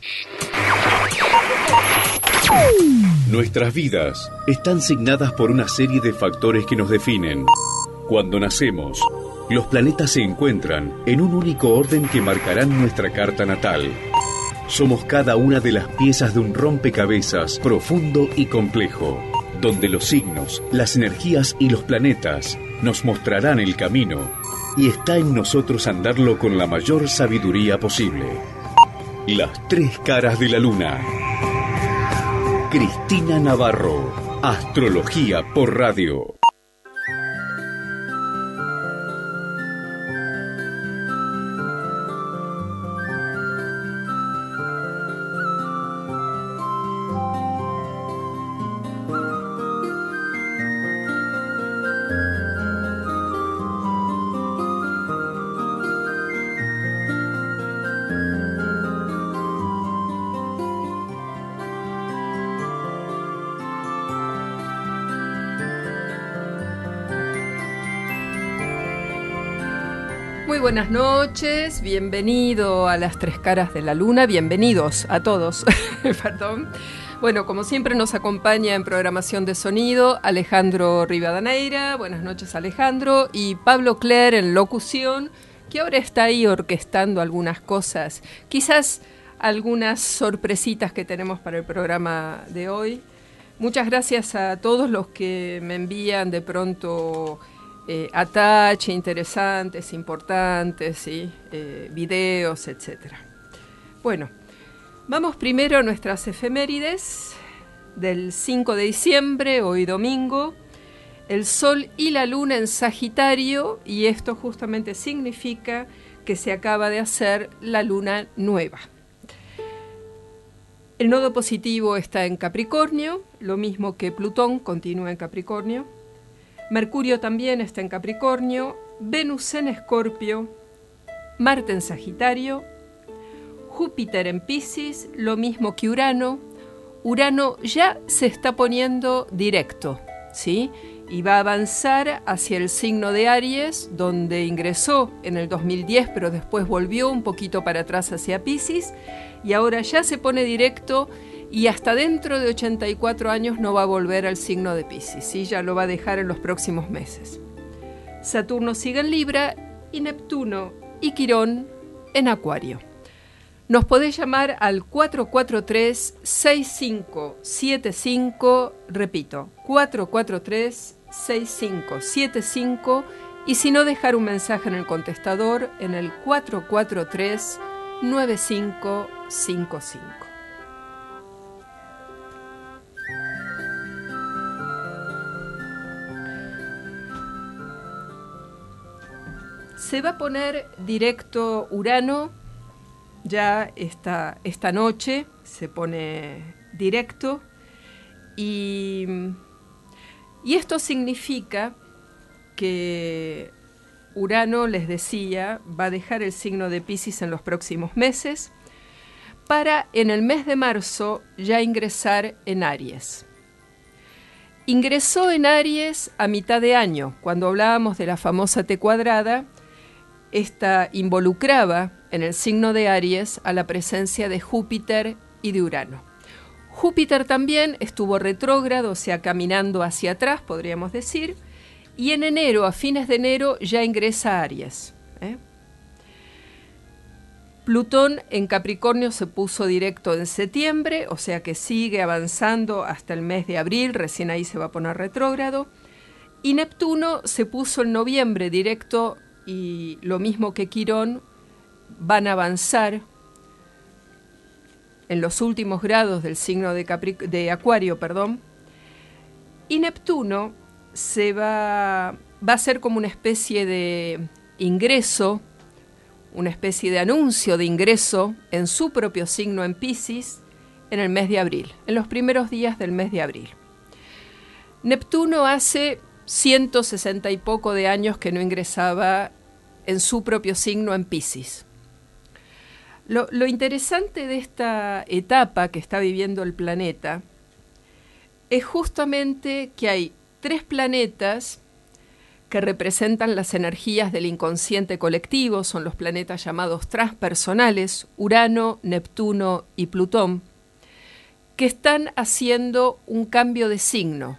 Nuestras vidas están signadas por una serie de factores que nos definen. Cuando nacemos, los planetas se encuentran en un único orden que marcarán nuestra carta natal. Somos cada una de las piezas de un rompecabezas profundo y complejo, donde los signos, las energías y los planetas nos mostrarán el camino, y está en nosotros andarlo con la mayor sabiduría posible. Las tres caras de la luna. Cristina Navarro, Astrología por Radio. Muy buenas noches, bienvenido a las tres caras de la luna, bienvenidos a todos, perdón. Bueno, como siempre nos acompaña en programación de sonido Alejandro Rivadaneira, buenas noches Alejandro, y Pablo Cler en locución, que ahora está ahí orquestando algunas cosas, quizás algunas sorpresitas que tenemos para el programa de hoy. Muchas gracias a todos los que me envían de pronto atache interesantes, importantes, ¿sí? Videos, etc. Bueno, vamos primero a nuestras efemérides del 5 de diciembre, hoy domingo. El Sol y la Luna en Sagitario, y esto justamente significa que se acaba de hacer la Luna nueva. El nodo positivo está en Capricornio, lo mismo que Plutón continúa en Capricornio. Mercurio también está en Capricornio, Venus en Escorpio, Marte en Sagitario, Júpiter en Piscis, lo mismo que Urano. Urano ya se está poniendo directo, ¿sí? Y va a avanzar hacia el signo de Aries, donde ingresó en el 2010, pero después volvió un poquito para atrás hacia Piscis, y ahora ya se pone directo. Y hasta dentro de 84 años no va a volver al signo de Piscis, ¿sí? Ya lo va a dejar en los próximos meses. Saturno sigue en Libra y Neptuno y Quirón en Acuario. Nos podés llamar al 443-6575, repito, 443-6575, y si no, dejar un mensaje en el contestador en el 443-9555. Se va a poner directo Urano, ya esta noche se pone directo, y esto significa que Urano, les decía, va a dejar el signo de Piscis en los próximos meses, para en el mes de marzo ya ingresar en Aries. Ingresó en Aries a mitad de año, cuando hablábamos de la famosa T cuadrada. Esta involucraba en el signo de Aries a la presencia de Júpiter y de Urano. Júpiter también estuvo retrógrado, o sea, caminando hacia atrás, podríamos decir, y en enero, a fines de enero, ya ingresa a Aries. Plutón en Capricornio se puso directo en septiembre, o sea que sigue avanzando hasta el mes de abril, recién ahí se va a poner retrógrado, y Neptuno se puso en noviembre directo, y lo mismo que Quirón, van a avanzar en los últimos grados del signo de Acuario, y Neptuno va a ser como una especie de ingreso, una especie de anuncio de ingreso en su propio signo en Piscis en el mes de abril, en los primeros días del mes de abril. Neptuno hace 160 y poco de años que no ingresaba en su propio signo en Piscis. Lo interesante de esta etapa que está viviendo el planeta es justamente que hay tres planetas que representan las energías del inconsciente colectivo, son los planetas llamados transpersonales, Urano, Neptuno y Plutón, que están haciendo un cambio de signo.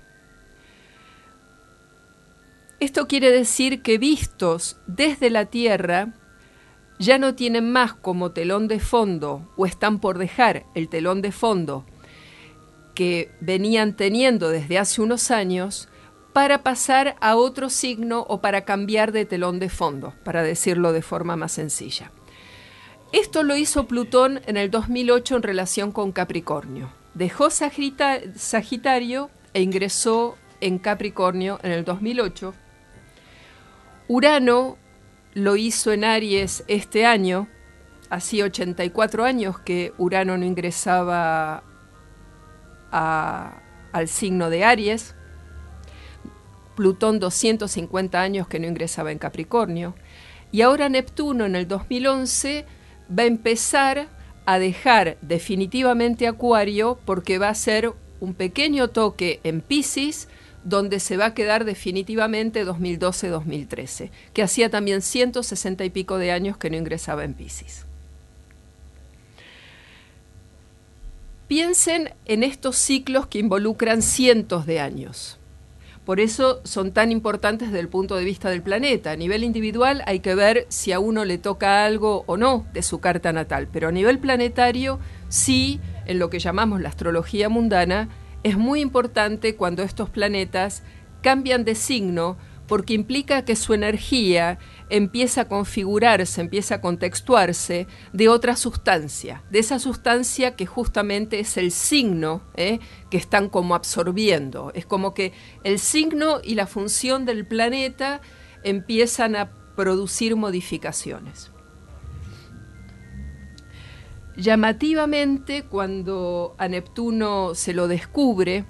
Esto quiere decir que vistos desde la Tierra, ya no tienen más como telón de fondo, o están por dejar el telón de fondo que venían teniendo desde hace unos años, para pasar a otro signo o para cambiar de telón de fondo, para decirlo de forma más sencilla. Esto lo hizo Plutón en el 2008 en relación con Capricornio. Dejó Sagitario e ingresó en Capricornio en el 2008. Urano lo hizo en Aries este año. Hacía 84 años que Urano no ingresaba al signo de Aries. Plutón 250 años que no ingresaba en Capricornio. Y ahora Neptuno en el 2011 va a empezar a dejar definitivamente Acuario, porque va a ser un pequeño toque en Piscis, donde se va a quedar definitivamente 2012-2013, que hacía también 160 y pico de años que no ingresaba en Piscis. Piensen en estos ciclos que involucran cientos de años. Por eso son tan importantes desde el punto de vista del planeta. A nivel individual hay que ver si a uno le toca algo o no de su carta natal, pero a nivel planetario sí, en lo que llamamos la astrología mundana, es muy importante cuando estos planetas cambian de signo, porque implica que su energía empieza a configurarse, empieza a contextuarse de otra sustancia, de esa sustancia que justamente es el signo que están como absorbiendo. Es como que el signo y la función del planeta empiezan a producir modificaciones. Llamativamente, cuando a Neptuno se lo descubre,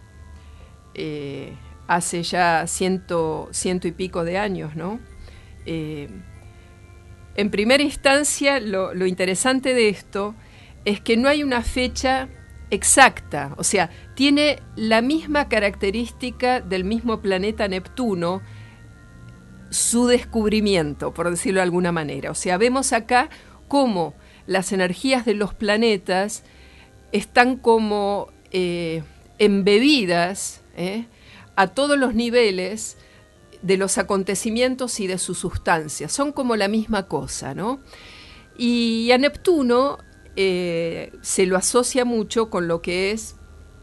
hace ya ciento y pico de años, ¿no? En primera instancia, lo interesante de esto es que no hay una fecha exacta, o sea, tiene la misma característica del mismo planeta Neptuno, su descubrimiento, por decirlo de alguna manera. O sea, vemos acá cómo las energías de los planetas están como embebidas a todos los niveles de los acontecimientos y de sus sustancias. Son como la misma cosa, ¿no? Y a Neptuno se lo asocia mucho con lo que es,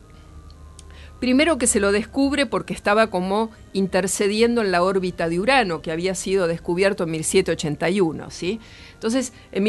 primero que se lo descubre porque estaba como intercediendo en la órbita de Urano, que había sido descubierto en 1781, ¿sí? Entonces, en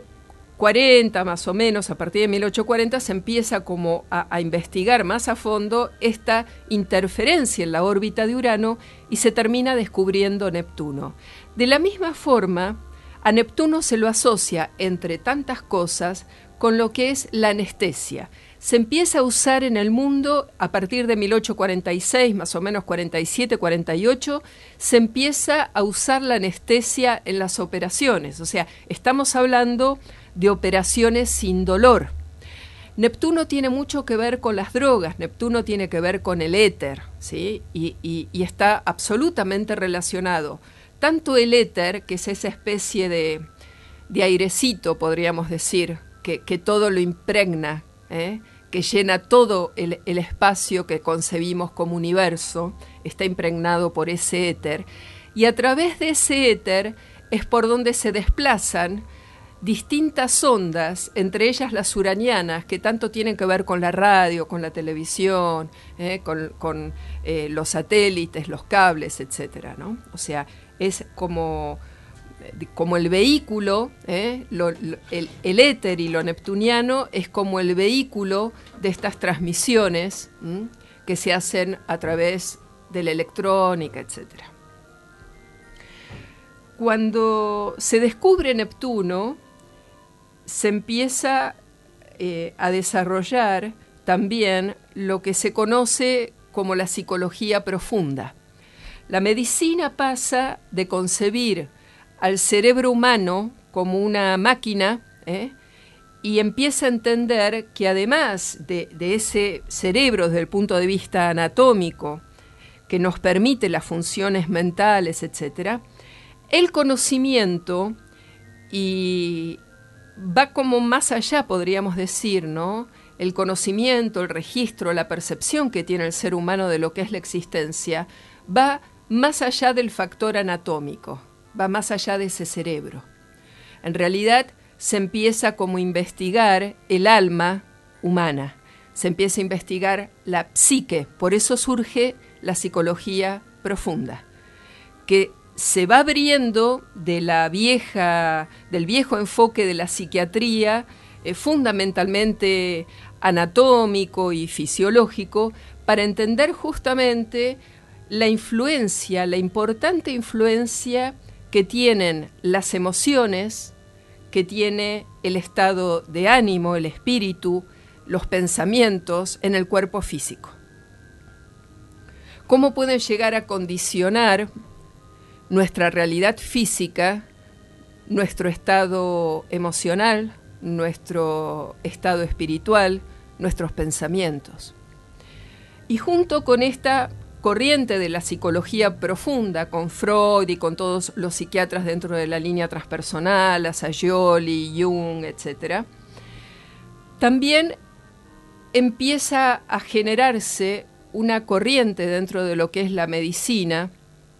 1840 más o menos, a partir de 1840, se empieza como a investigar más a fondo esta interferencia en la órbita de Urano y se termina descubriendo Neptuno. De la misma forma, a Neptuno se lo asocia, entre tantas cosas, con lo que es la anestesia. Se empieza a usar en el mundo a partir de 1846, más o menos 47, 48, se empieza a usar la anestesia en las operaciones. O sea, estamos hablando de operaciones sin dolor. Neptuno tiene mucho que ver con las drogas, Neptuno tiene que ver con el éter, ¿sí? Y está absolutamente relacionado. Tanto el éter, que es esa especie de airecito, podríamos decir, que todo lo impregna, que llena todo el espacio que concebimos como universo, está impregnado por ese éter, y a través de ese éter es por donde se desplazan distintas ondas, entre ellas las uranianas, que tanto tienen que ver con la radio, con la televisión, con los satélites, los cables, etcétera, ¿no? O sea, es como el vehículo, el éter y lo neptuniano es como el vehículo de estas transmisiones que se hacen a través de la electrónica, etcétera. Cuando se descubre Neptuno, se empieza a desarrollar también lo que se conoce como la psicología profunda. La medicina pasa de concebir al cerebro humano como una máquina, y empieza a entender que además de ese cerebro desde el punto de vista anatómico, que nos permite las funciones mentales, etc., el conocimiento y va como más allá, podríamos decir, ¿no? El conocimiento, el registro, la percepción que tiene el ser humano de lo que es la existencia, va más allá del factor anatómico, va más allá de ese cerebro. En realidad, se empieza como a investigar el alma humana, se empieza a investigar la psique, por eso surge la psicología profunda, que se va abriendo del viejo enfoque de la psiquiatría, fundamentalmente anatómico y fisiológico, para entender justamente la influencia, la importante influencia que tienen las emociones, que tiene el estado de ánimo, el espíritu, los pensamientos en el cuerpo físico. ¿Cómo pueden llegar a condicionar nuestra realidad física, nuestro estado emocional, nuestro estado espiritual, nuestros pensamientos? Y junto con esta corriente de la psicología profunda, con Freud y con todos los psiquiatras dentro de la línea transpersonal, Asayoli, Jung, etc., también empieza a generarse una corriente dentro de lo que es la medicina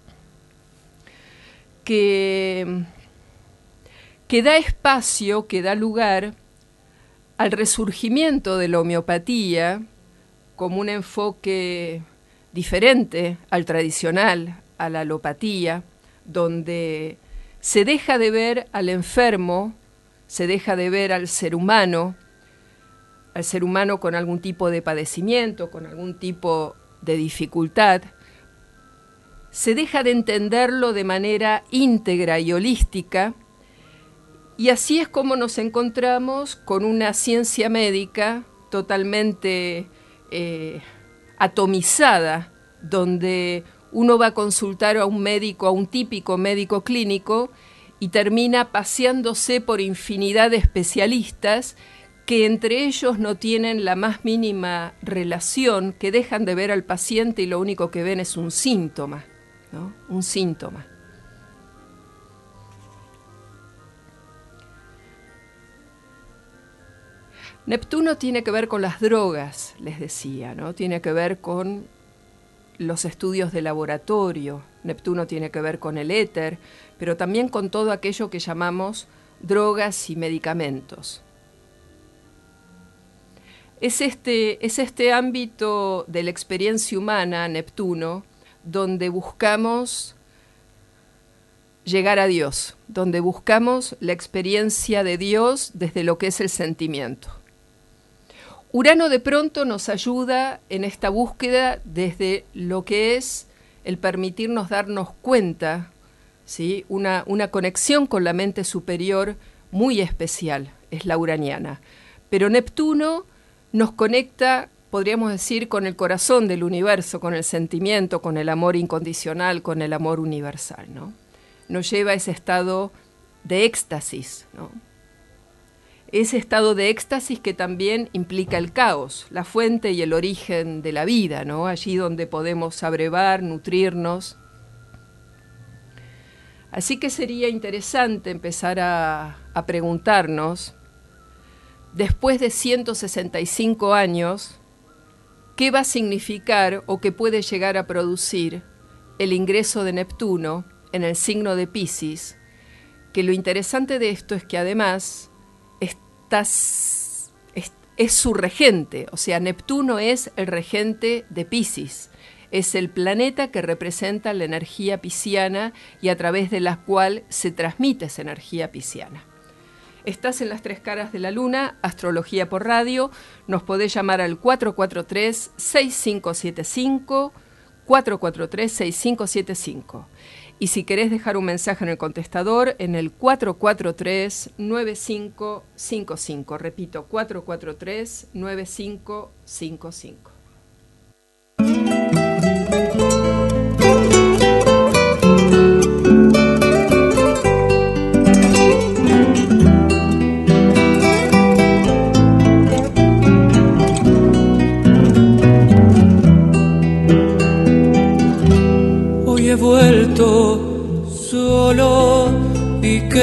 que da espacio, que da lugar al resurgimiento de la homeopatía como un enfoque diferente al tradicional, a la alopatía, donde se deja de ver al enfermo, se deja de ver al ser humano con algún tipo de padecimiento, con algún tipo de dificultad, se deja de entenderlo de manera íntegra y holística, y así es como nos encontramos con una ciencia médica totalmente atomizada, donde uno va a consultar a un médico, a un típico médico clínico, y termina paseándose por infinidad de especialistas que entre ellos no tienen la más mínima relación, que dejan de ver al paciente y lo único que ven es un síntoma, ¿no? Un síntoma. Neptuno tiene que ver con las drogas, les decía, ¿no? Tiene que ver con los estudios de laboratorio. Neptuno tiene que ver con el éter, pero también con todo aquello que llamamos drogas y medicamentos. Es este ámbito de la experiencia humana, Neptuno, donde buscamos llegar a Dios, donde buscamos la experiencia de Dios desde lo que es el sentimiento. Urano de pronto nos ayuda en esta búsqueda desde lo que es el permitirnos darnos cuenta, ¿sí? Una conexión con la mente superior muy especial, es la uraniana. Pero Neptuno nos conecta, podríamos decir, con el corazón del universo, con el sentimiento, con el amor incondicional, con el amor universal, ¿no? Nos lleva a ese estado de éxtasis, ¿no? Ese estado de éxtasis que también implica el caos, la fuente y el origen de la vida, ¿no? Allí donde podemos abrevar, nutrirnos. Así que sería interesante empezar a preguntarnos, después de 165 años, ¿qué va a significar o qué puede llegar a producir el ingreso de Neptuno en el signo de Piscis? Que lo interesante de esto es que además es su regente, o sea, Neptuno es el regente de Piscis, es el planeta que representa la energía pisciana y a través de la cual se transmite esa energía pisciana. Estás en las tres caras de la luna, Astrología por Radio, nos podés llamar al 443-6575, 443-6575. Y si querés dejar un mensaje en el contestador, en el 443-9555. Repito, 443-9555.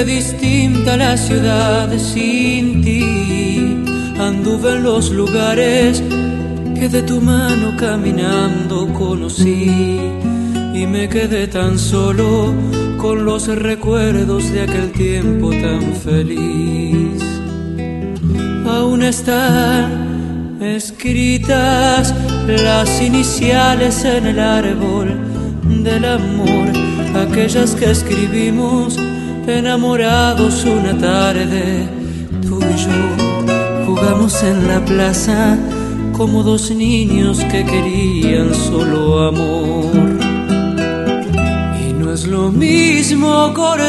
qué distinta la ciudad sin ti. Anduve en los lugares que de tu mano caminando conocí, y me quedé tan solo con los recuerdos de aquel tiempo tan feliz. Aún están escritas las iniciales en el árbol del amor, aquellas que escribimos enamorados una tarde. Tú y yo jugamos en la plaza como dos niños que querían solo amor. Y no es lo mismo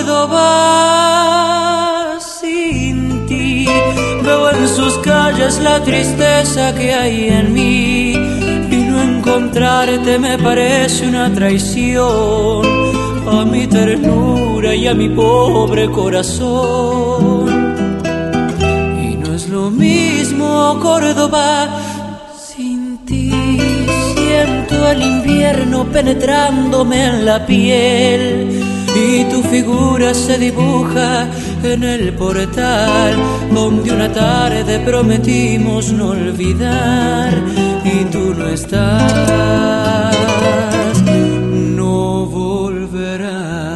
Córdoba sin ti. Veo en sus calles la tristeza que hay en mí, y no encontrarte me parece una traición a mi ternura y a mi pobre corazón. Y no es lo mismo Córdoba sin ti. Siento el invierno penetrándome en la piel, y tu figura se dibuja en el portal donde una tarde prometimos no olvidar, y tú no estás, no volverás.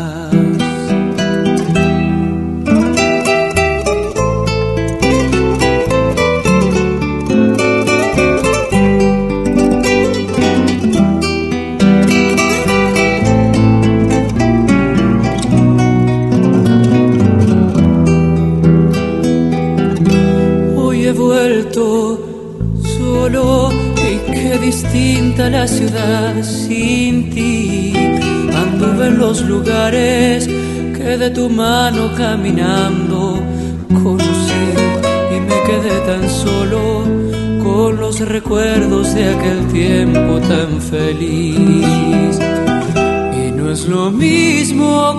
He vuelto solo, y qué distinta la ciudad sin ti. Anduve en los lugares que de tu mano caminando conocí, y me quedé tan solo con los recuerdos de aquel tiempo tan feliz. Y no es lo mismo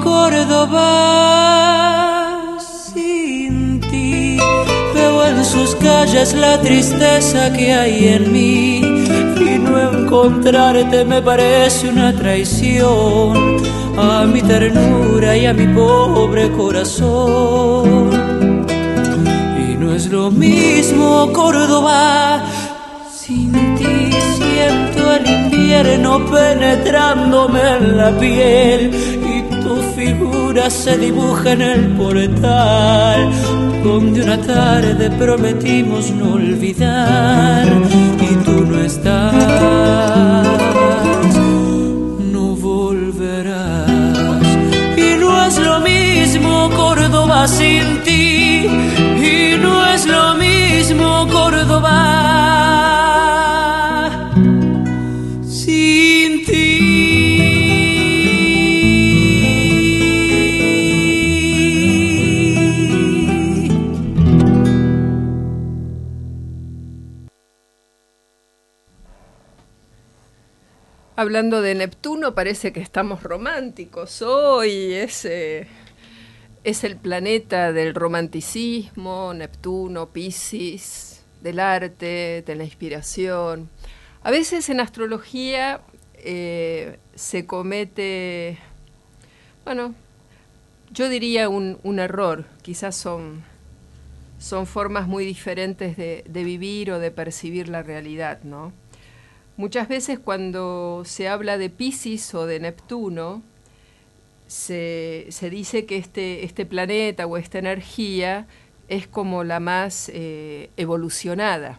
Córdoba sin ti. Veo en sus calles la tristeza que hay en mí, y no encontrarte me parece una traición a mi ternura y a mi pobre corazón. Y no es lo mismo Córdoba sin ti. Siento el invierno penetrándome en la piel, y tu figura se dibuja en el portal donde una tarde prometimos no olvidar, y tú no estás, no volverás. Y no es lo mismo Córdoba sin ti, y no es lo mismo Córdoba sin ti. Hablando de Neptuno, parece que estamos románticos hoy. Es el planeta del romanticismo, Neptuno, Piscis, del arte, de la inspiración. A veces en astrología se comete, bueno, yo diría un error. Quizás son formas muy diferentes de vivir o de percibir la realidad, ¿no? Muchas veces cuando se habla de Piscis o de Neptuno, se dice que este planeta o esta energía es como la más evolucionada.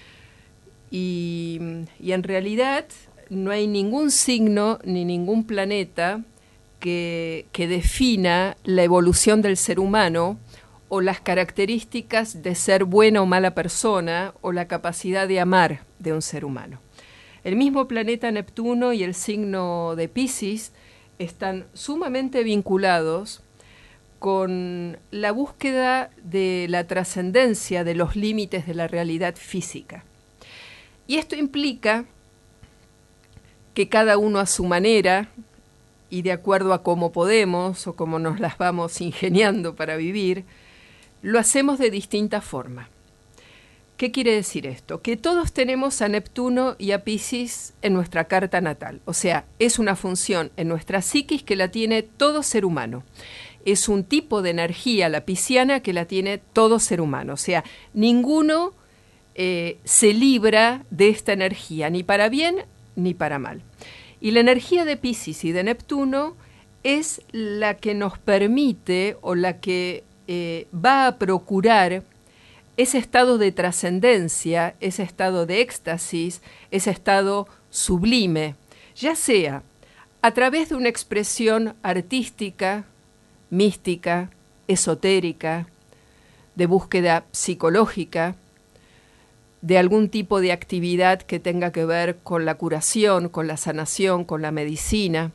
Y en realidad no hay ningún signo ni ningún planeta que defina la evolución del ser humano o las características de ser buena o mala persona o la capacidad de amar de un ser humano. El mismo planeta Neptuno y el signo de Piscis están sumamente vinculados con la búsqueda de la trascendencia de los límites de la realidad física. Y esto implica que cada uno a su manera y de acuerdo a cómo podemos o cómo nos las vamos ingeniando para vivir, lo hacemos de distinta forma. ¿Qué quiere decir esto? Que todos tenemos a Neptuno y a Piscis en nuestra carta natal. O sea, es una función en nuestra psiquis que la tiene todo ser humano. es un tipo de energía, la pisciana, que la tiene todo ser humano. O sea, ninguno se libra de esta energía, ni para bien ni para mal. Y la energía de Piscis y de Neptuno es la que nos permite o la que va a procurar ese estado de trascendencia, ese estado de éxtasis, ese estado sublime, ya sea a través de una expresión artística, mística, esotérica, de búsqueda psicológica, de algún tipo de actividad que tenga que ver con la curación, con la sanación, con la medicina.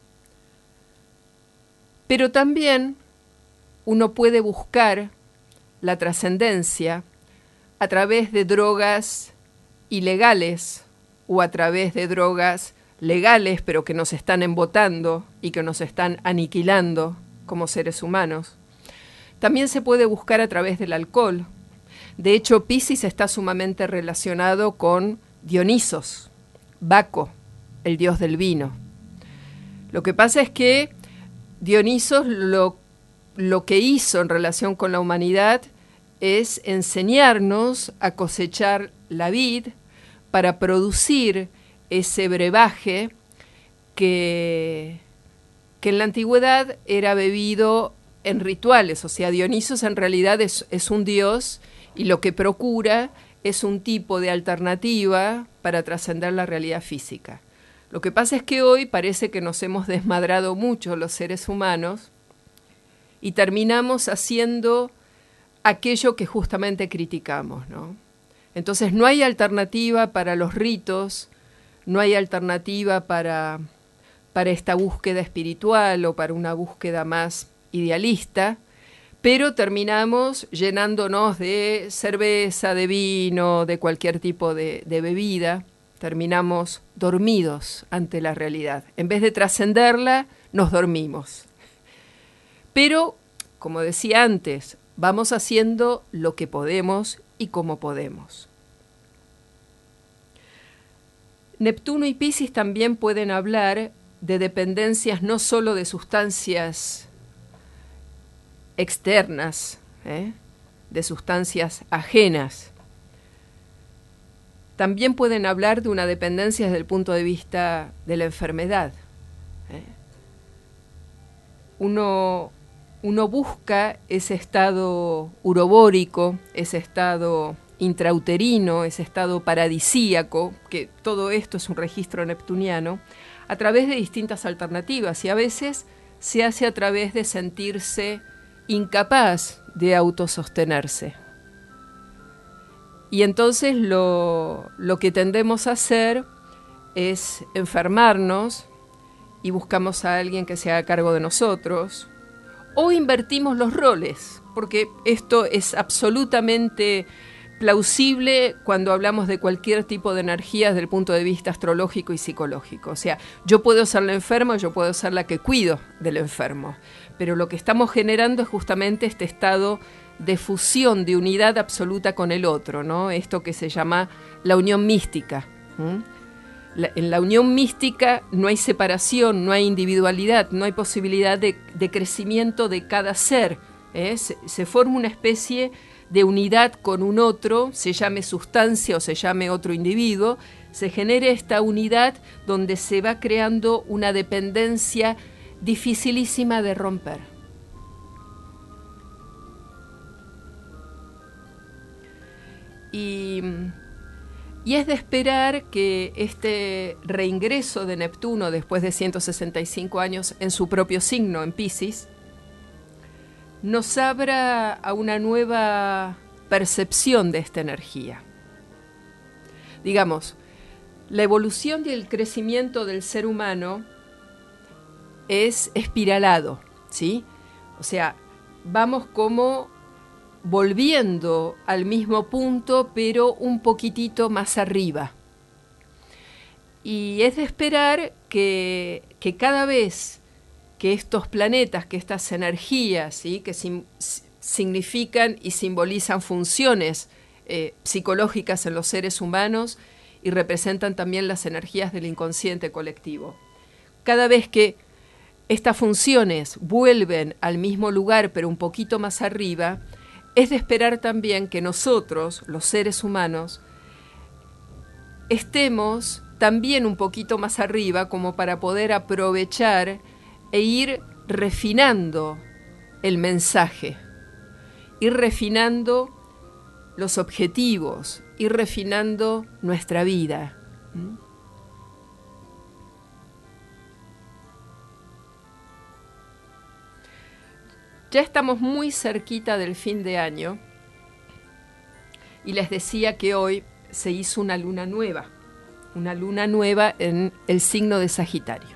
Pero también uno puede buscar la trascendencia a través de drogas ilegales o a través de drogas legales, pero que nos están embotando y que nos están aniquilando como seres humanos. También se puede buscar a través del alcohol. De hecho, Piscis está sumamente relacionado con Dionisos, Baco, el dios del vino. Lo que pasa es que Dionisos lo que hizo en relación con la humanidad es enseñarnos a cosechar la vid para producir ese brebaje que en la antigüedad era bebido en rituales. O sea, Dionisos en realidad es un dios y lo que procura es un tipo de alternativa para trascender la realidad física. Lo que pasa es que hoy parece que nos hemos desmadrado mucho los seres humanos y terminamos haciendo aquello que justamente criticamos, ¿no? Entonces no hay alternativa para los ritos, no hay alternativa para esta búsqueda espiritual o para una búsqueda más idealista, pero terminamos llenándonos de cerveza, de vino, de cualquier tipo de bebida. Terminamos dormidos ante la realidad. En vez de trascenderla, nos dormimos. Pero, como decía antes, vamos haciendo lo que podemos y como podemos. Neptuno y Piscis también pueden hablar de dependencias no solo de sustancias externas, de sustancias ajenas. También pueden hablar de una dependencia desde el punto de vista de la enfermedad. Uno busca ese estado urobórico, ese estado intrauterino, ese estado paradisíaco, que todo esto es un registro neptuniano, a través de distintas alternativas, y a veces se hace a través de sentirse incapaz de autosostenerse. Y entonces lo que tendemos a hacer es enfermarnos y buscamos a alguien que se haga cargo de nosotros, o invertimos los roles, porque esto es absolutamente plausible cuando hablamos de cualquier tipo de energías desde el punto de vista astrológico y psicológico. O sea, yo puedo ser la enferma, yo puedo ser la que cuido del enfermo, pero lo que estamos generando es justamente este estado de fusión, de unidad absoluta con el otro, ¿no? Esto que se llama la unión mística. En la unión mística no hay separación, no hay individualidad, no hay posibilidad de crecimiento de cada ser. Se forma una especie de unidad con un otro, se llame sustancia o se llame otro individuo, se genera esta unidad donde se va creando una dependencia dificilísima de romper. Y es de esperar que este reingreso de Neptuno después de 165 años en su propio signo, en Piscis, nos abra a una nueva percepción de esta energía. Digamos, la evolución y el crecimiento del ser humano es espiralado, ¿sí? O sea, vamos como volviendo al mismo punto, pero un poquitito más arriba. Y es de esperar que cada vez que estos planetas, que estas energías, ¿sí?, que significan y simbolizan funciones psicológicas en los seres humanos y representan también las energías del inconsciente colectivo. Cada vez que estas funciones vuelven al mismo lugar pero un poquito más arriba, es de esperar también que nosotros, los seres humanos, estemos también un poquito más arriba como para poder aprovechar e ir refinando el mensaje, ir refinando los objetivos, ir refinando nuestra vida. Ya estamos muy cerquita del fin de año y les decía que hoy se hizo una luna nueva en el signo de Sagitario.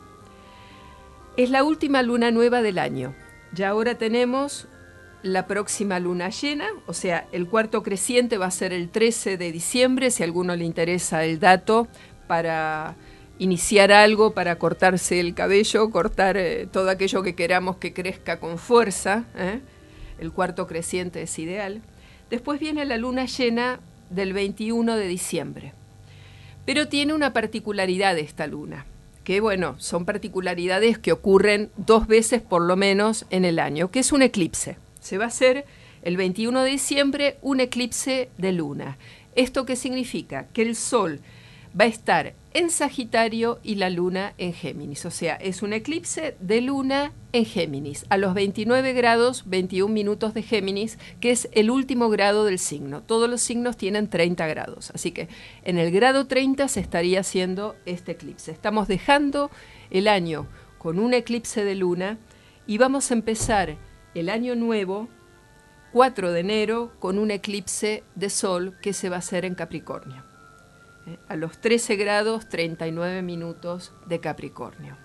Es la última luna nueva del año. Ya ahora tenemos la próxima luna llena, o sea, el cuarto creciente va a ser el 13 de diciembre, si a alguno le interesa el dato para iniciar algo, para cortarse el cabello, cortar todo aquello que queramos que crezca con fuerza, el cuarto creciente es ideal. Después viene la luna llena del 21 de diciembre, pero tiene una particularidad esta luna, que bueno, son particularidades que ocurren 2 veces por lo menos en el año, que es un eclipse. Se va a hacer el 21 de diciembre un eclipse de luna. ¿Esto qué significa? Que el Sol va a estar en Sagitario y la Luna en Géminis. O sea, es un eclipse de Luna en Géminis, a los 29 grados 21 minutos de Géminis, que es el último grado del signo. Todos los signos tienen 30 grados. Así que en el grado 30 se estaría haciendo este eclipse. Estamos dejando el año con un eclipse de Luna y vamos a empezar el año nuevo, 4 de enero, con un eclipse de Sol que se va a hacer en Capricornio, a los 13 grados 39 minutos de Capricornio.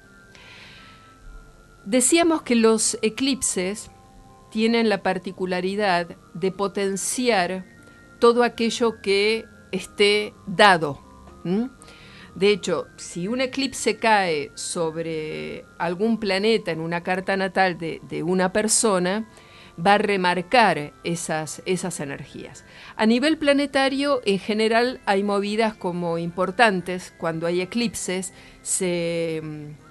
Decíamos que los eclipses tienen la particularidad de potenciar todo aquello que esté dado. De hecho, si un eclipse cae sobre algún planeta en una carta natal de una persona, va a remarcar esas energías. A nivel planetario, en general, hay movidas como importantes. Cuando hay eclipses, se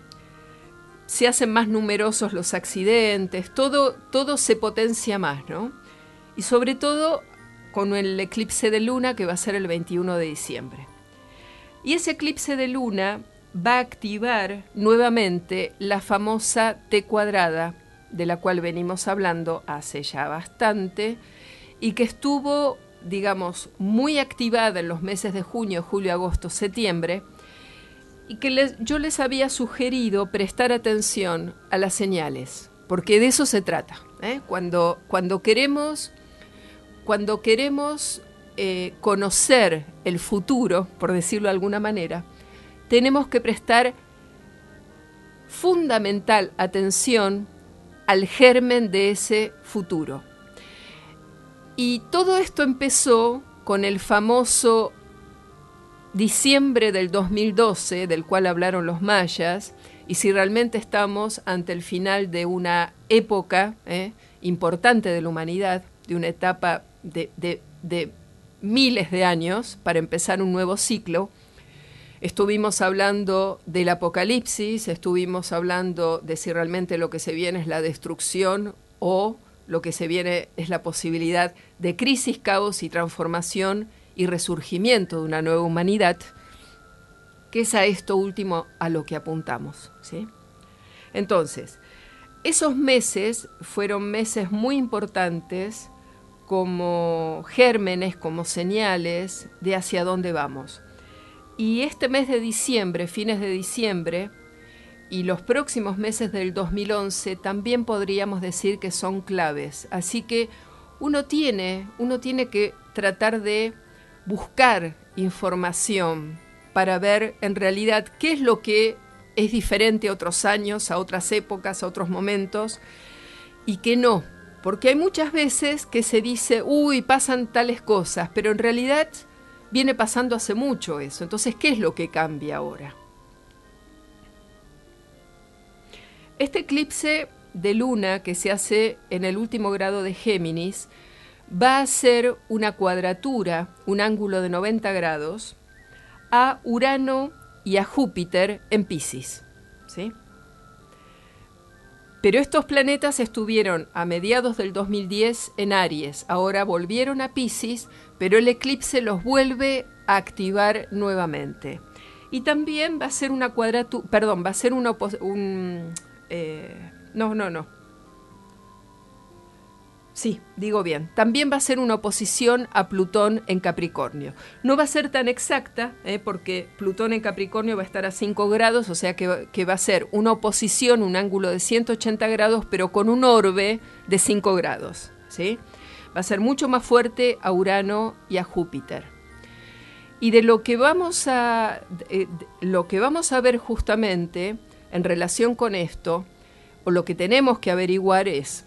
hacen más numerosos los accidentes, todo se potencia más, ¿no? Y sobre todo con el eclipse de luna, que va a ser el 21 de diciembre. Y ese eclipse de luna va a activar nuevamente la famosa T cuadrada, de la cual venimos hablando hace ya bastante, y que estuvo, digamos, muy activada en los meses de junio, julio, agosto, septiembre, y que yo les había sugerido prestar atención a las señales, porque de eso se trata, Cuando queremos conocer el futuro, por decirlo de alguna manera, tenemos que prestar fundamental atención al germen de ese futuro. Y todo esto empezó con el famoso diciembre del 2012, del cual hablaron los mayas, y si realmente estamos ante el final de una época importante de la humanidad, de una etapa de miles de años para empezar un nuevo ciclo. Estuvimos hablando del apocalipsis, estuvimos hablando de si realmente lo que se viene es la destrucción o lo que se viene es la posibilidad de crisis, caos y transformación y resurgimiento de una nueva humanidad, que es a esto último a lo que apuntamos, ¿sí? Entonces, esos meses fueron meses muy importantes como gérmenes, como señales de hacia dónde vamos. Y este mes de diciembre, fines de diciembre, y los próximos meses del 2011 también podríamos decir que son claves. Así que uno tiene que tratar de buscar información para ver en realidad qué es lo que es diferente a otros años, a otras épocas, a otros momentos, y qué no. Porque hay muchas veces que se dice, pasan tales cosas, pero en realidad viene pasando hace mucho eso. Entonces, ¿qué es lo que cambia ahora? Este eclipse de luna que se hace en el último grado de Géminis va a ser una cuadratura, un ángulo de 90 grados, a Urano y a Júpiter en Piscis, ¿sí? Pero estos planetas estuvieron a mediados del 2010 en Aries, ahora volvieron a Piscis, pero el eclipse los vuelve a activar nuevamente. Y también va a ser una cuadratura, perdón, va a ser una Sí, digo bien. También va a ser una oposición a Plutón en Capricornio. No va a ser tan exacta, porque Plutón en Capricornio va a estar a 5 grados, o sea que va a ser una oposición, un ángulo de 180 grados, pero con un orbe de 5 grados, ¿sí? Va a ser mucho más fuerte a Urano y a Júpiter. Y de lo que vamos a ver justamente en relación con esto, o lo que tenemos que averiguar es,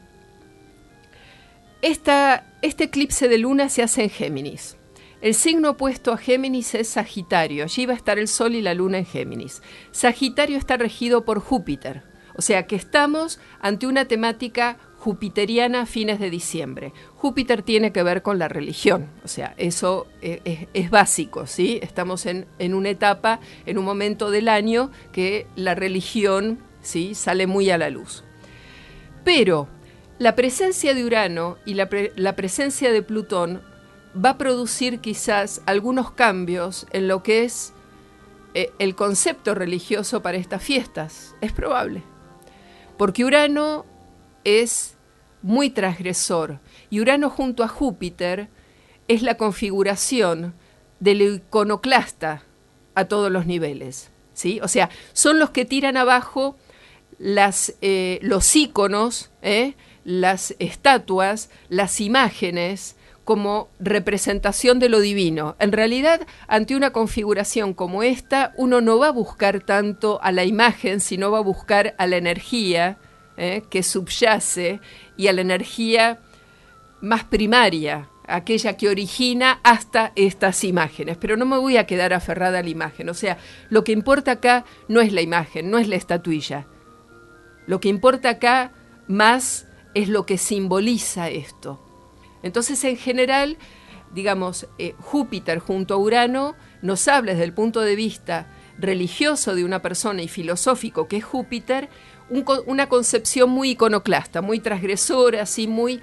este eclipse de luna se hace en Géminis. El signo opuesto a Géminis es Sagitario. Allí va a estar el Sol y la Luna en Géminis. Sagitario está regido por Júpiter. O sea que estamos ante una temática jupiteriana a fines de diciembre. Júpiter tiene que ver con la religión. O sea, eso es básico, ¿sí? Estamos en una etapa, en un momento del año que la religión, ¿sí?, sale muy a la luz. Pero la presencia de Urano y la presencia de Plutón va a producir quizás algunos cambios en lo que es el concepto religioso para estas fiestas. Es probable. Porque Urano es muy transgresor y Urano junto a Júpiter es la configuración del iconoclasta a todos los niveles, ¿sí? O sea, son los que tiran abajo los íconos, las estatuas, las imágenes, como representación de lo divino. En realidad, ante una configuración como esta, uno no va a buscar tanto a la imagen, sino va a buscar a la energía que subyace y a la energía más primaria, aquella que origina hasta estas imágenes. Pero no me voy a quedar aferrada a la imagen. O sea, lo que importa acá no es la imagen, no es la estatuilla. Lo que importa acá más es lo que simboliza esto. Entonces, en general, digamos, Júpiter junto a Urano nos habla desde el punto de vista religioso de una persona y filosófico que es Júpiter, una concepción muy iconoclasta, muy transgresora, así muy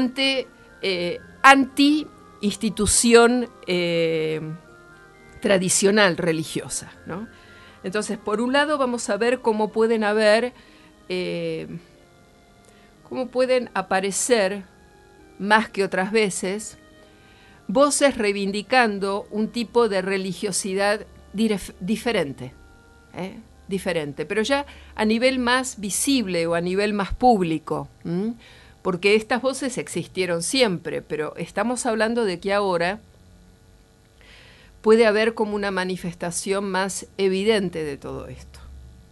anti-institución tradicional religiosa, ¿no? Entonces, por un lado vamos a ver cómo pueden aparecer, más que otras veces, voces reivindicando un tipo de religiosidad diferente, pero ya a nivel más visible o a nivel más público, porque estas voces existieron siempre, pero estamos hablando de que ahora puede haber como una manifestación más evidente de todo esto.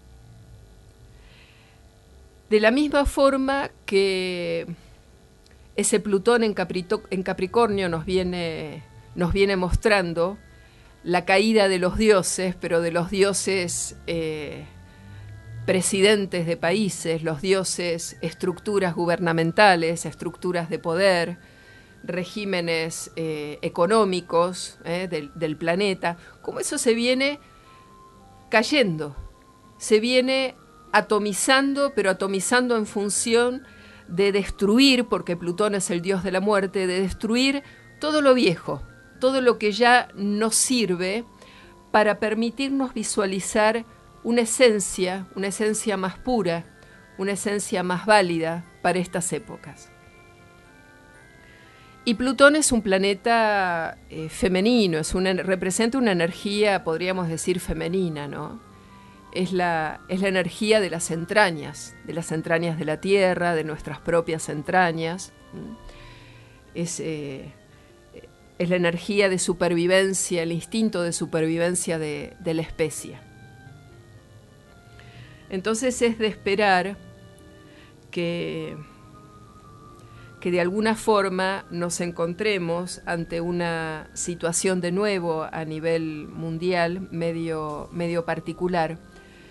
De la misma forma que ese Plutón en Capricornio nos viene mostrando la caída de los dioses, pero de los dioses presidentes de países, los dioses estructuras gubernamentales, estructuras de poder, regímenes económicos del planeta, cómo eso se viene cayendo, se viene atomizando, pero atomizando en función de destruir, porque Plutón es el dios de la muerte, de destruir todo lo viejo, todo lo que ya no sirve para permitirnos visualizar una esencia más pura, una esencia más válida para estas épocas. Y Plutón es un planeta femenino, representa una energía, podríamos decir, femenina, ¿no? Es la energía de las entrañas de la Tierra, de nuestras propias entrañas. Es la energía de supervivencia, el instinto de supervivencia de la especie. Entonces es de esperar que de alguna forma nos encontremos ante una situación de nuevo a nivel mundial, medio particular.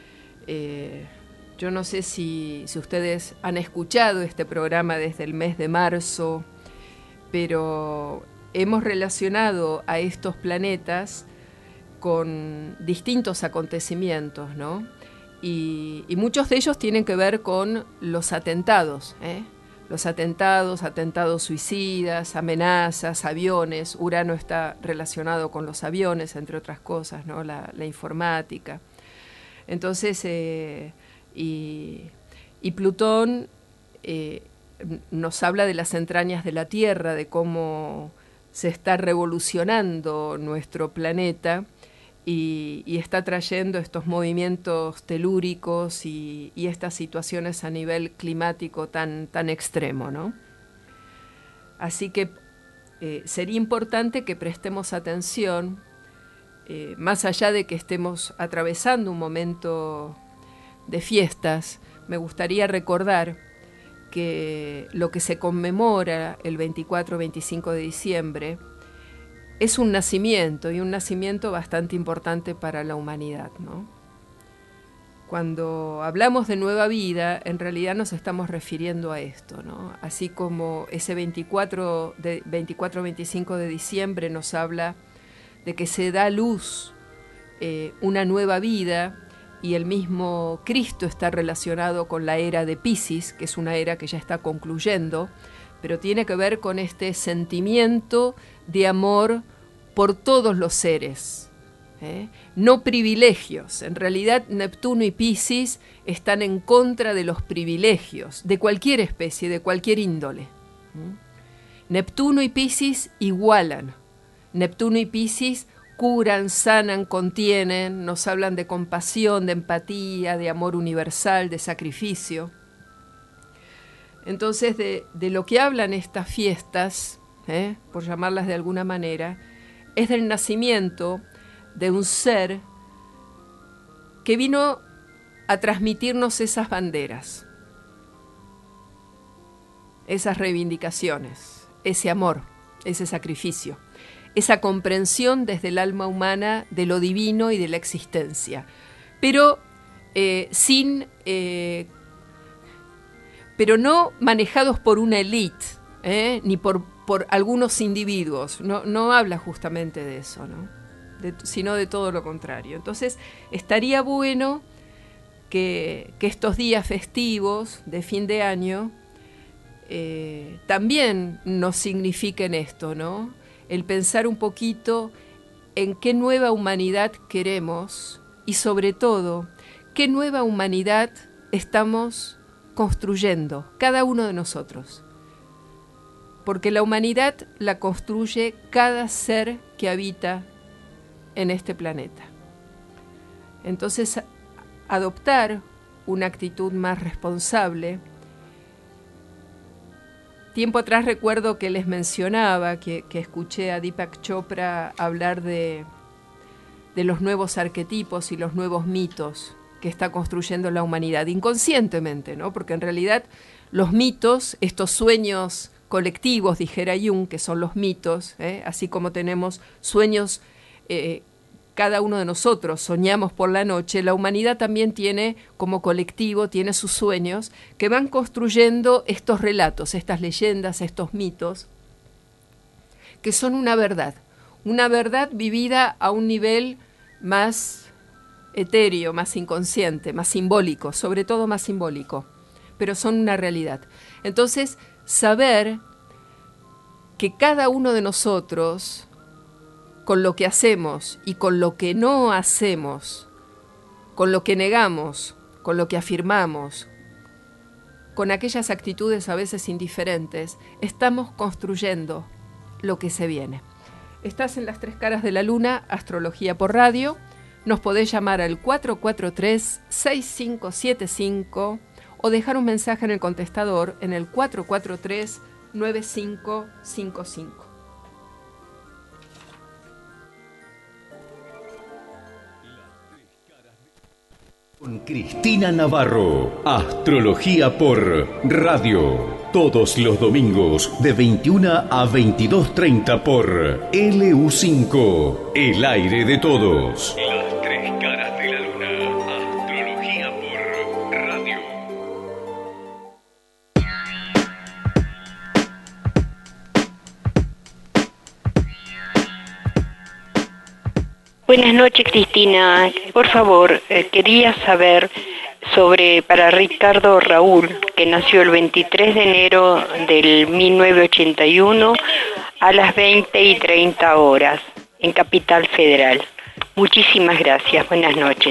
Yo no sé si ustedes han escuchado este programa desde el mes de marzo, pero hemos relacionado a estos planetas con distintos acontecimientos, ¿no? y muchos de ellos tienen que ver con los atentados, los atentados suicidas, amenazas, aviones. Urano está relacionado con los aviones, entre otras cosas, ¿no? La informática. Entonces, y Plutón nos habla de las entrañas de la Tierra, de cómo se está revolucionando nuestro planeta y está trayendo estos movimientos telúricos y estas situaciones a nivel climático tan extremo, ¿no? Así que sería importante que prestemos atención, más allá de que estemos atravesando un momento de fiestas. Me gustaría recordar que lo que se conmemora el 24-25 de diciembre es un nacimiento, y un nacimiento bastante importante para la humanidad, ¿no? Cuando hablamos de nueva vida, en realidad nos estamos refiriendo a esto, ¿no? Así como ese 24-25 de diciembre nos habla de que se da a luz una nueva vida, y el mismo Cristo está relacionado con la era de Piscis, que es una era que ya está concluyendo, pero tiene que ver con este sentimiento de amor por todos los seres, no privilegios. En realidad Neptuno y Piscis están en contra de los privilegios, de cualquier especie, de cualquier índole. Neptuno y Piscis igualan. Neptuno y Piscis curan, sanan, contienen, nos hablan de compasión, de empatía, de amor universal, de sacrificio. Entonces, de lo que hablan estas fiestas, por llamarlas de alguna manera, es del nacimiento de un ser que vino a transmitirnos esas banderas, esas reivindicaciones, ese amor, ese sacrificio, esa comprensión desde el alma humana de lo divino y de la existencia, pero pero no manejados por una élite, ni por algunos individuos. No habla justamente de eso, ¿no? Sino de todo lo contrario. Entonces, estaría bueno que estos días festivos de fin de año también nos signifiquen esto, ¿no? El pensar un poquito en qué nueva humanidad queremos y, sobre todo, qué nueva humanidad estamos construyendo, cada uno de nosotros. Porque la humanidad la construye cada ser que habita en este planeta. Entonces, adoptar una actitud más responsable. Tiempo atrás recuerdo que les mencionaba que escuché a Deepak Chopra hablar de los nuevos arquetipos y los nuevos mitos que está construyendo la humanidad, inconscientemente, ¿no? Porque en realidad los mitos, estos sueños colectivos, dijera Jung, que son los mitos, así como tenemos sueños, cada uno de nosotros soñamos por la noche, la humanidad también tiene, como colectivo, tiene sus sueños que van construyendo estos relatos, estas leyendas, estos mitos, que son una verdad vivida a un nivel más etéreo, más inconsciente, más simbólico, sobre todo más simbólico, pero son una realidad. Entonces, saber que cada uno de nosotros, con lo que hacemos y con lo que no hacemos, con lo que negamos, con lo que afirmamos, con aquellas actitudes a veces indiferentes, estamos construyendo lo que se viene. Estás en Las Tres Caras de la Luna, Astrología por Radio. Nos podés llamar al 443-6575 o dejar un mensaje en el contestador en el 443-9555. Con Cristina Navarro, Astrología por Radio. Todos los domingos de 21 a 22:30 por LU5, el aire de todos. Las Tres Caras de la Luna, Astrología por Radio. Buenas noches, Cristina. Por favor, quería saber para Ricardo Raúl, que nació el 23 de enero del 1981 a las 20:30 horas en Capital Federal. Muchísimas gracias. Buenas noches.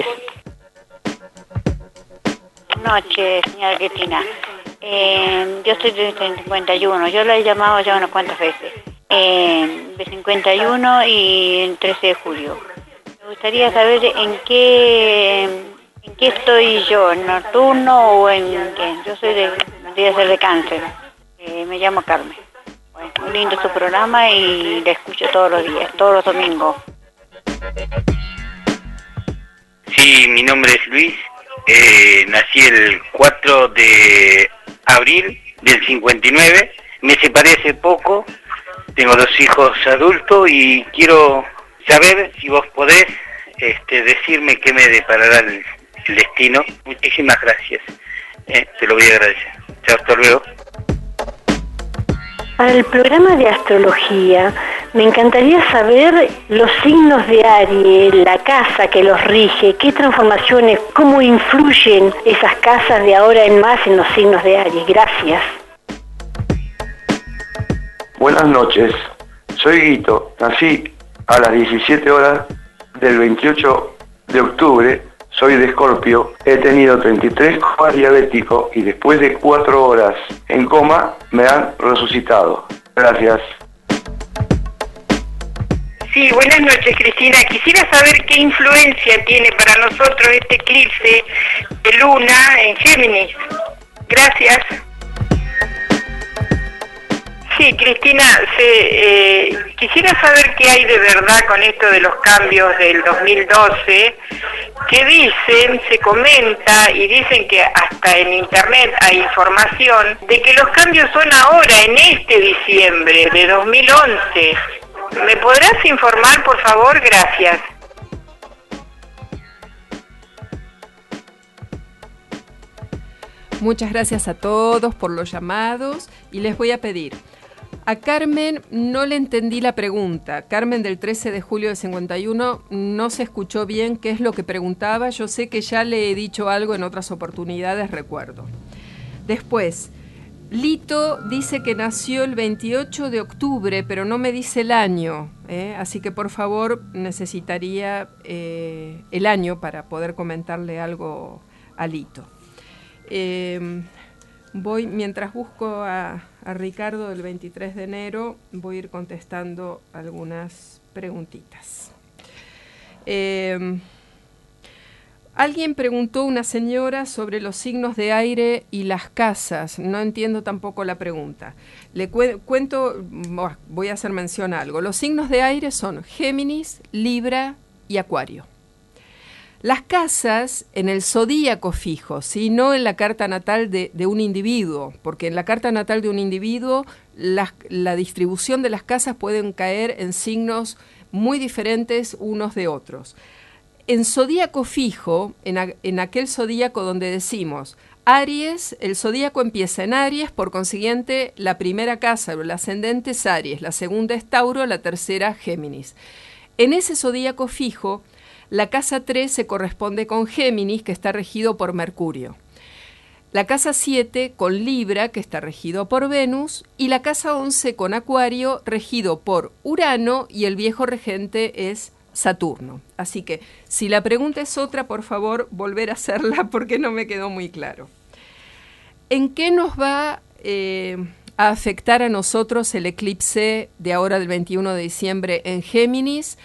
Buenas noches, señora Cristina. Yo estoy de 51. Yo la he llamado ya unas cuantas veces. De 51 y el 13 de julio. Me gustaría saber en qué estoy yo, en nocturno o en qué. Yo soy vendría a ser de cáncer. Me llamo Carmen. Bueno, muy lindo su programa y la escucho todos los días, todos los domingos. Sí, mi nombre es Luis. Nací el 4 de abril del 59. Me separé hace poco. Tengo 2 hijos adultos y quiero saber si vos podés decirme qué me deparará el destino. Muchísimas gracias. Te lo voy a agradecer. Chao, hasta luego. Para el programa de astrología, me encantaría saber los signos de Aries, la casa que los rige, qué transformaciones, cómo influyen esas casas de ahora en más en los signos de Aries. Gracias. Buenas noches, soy Guito, nací a las 17 horas del 28 de octubre, soy de Escorpio, he tenido 33 comas diabéticos y después de 4 horas en coma me han resucitado. Gracias. Sí, buenas noches, Cristina. Quisiera saber qué influencia tiene para nosotros este eclipse de luna en Géminis. Gracias. Sí, Cristina, quisiera saber qué hay de verdad con esto de los cambios del 2012, que dicen, se comenta y dicen que hasta en internet hay información de que los cambios son ahora, en este diciembre de 2011. ¿Me podrás informar, por favor? Gracias. Muchas gracias a todos por los llamados y les voy a pedir. A Carmen no le entendí la pregunta. Carmen del 13 de julio del 51 no se escuchó bien qué es lo que preguntaba. Yo sé que ya le he dicho algo en otras oportunidades, recuerdo. Después, Lito dice que nació el 28 de octubre, pero no me dice el año. Así que por favor necesitaría el año para poder comentarle algo a Lito. Mientras busco a Ricardo del 23 de enero, voy a ir contestando algunas preguntitas. Alguien preguntó, una señora, sobre los signos de aire y las casas. No entiendo tampoco la pregunta. Le cuento, voy a hacer mención a algo. Los signos de aire son Géminis, Libra y Acuario. Las casas en el zodíaco fijo, ¿sí? No en la carta natal de un individuo, porque en la carta natal de un individuo la distribución de las casas pueden caer en signos muy diferentes unos de otros. En zodíaco fijo, en aquel zodíaco donde decimos Aries, el zodíaco empieza en Aries, por consiguiente la primera casa, el ascendente es Aries, la segunda es Tauro, la tercera Géminis. En ese zodíaco fijo, la casa 3 se corresponde con Géminis, que está regido por Mercurio. La casa 7 con Libra, que está regido por Venus. Y la casa 11 con Acuario, regido por Urano, y el viejo regente es Saturno. Así que, si la pregunta es otra, por favor, volver a hacerla porque no me quedó muy claro. ¿En qué nos va a afectar a nosotros el eclipse de ahora del 21 de diciembre en Géminis?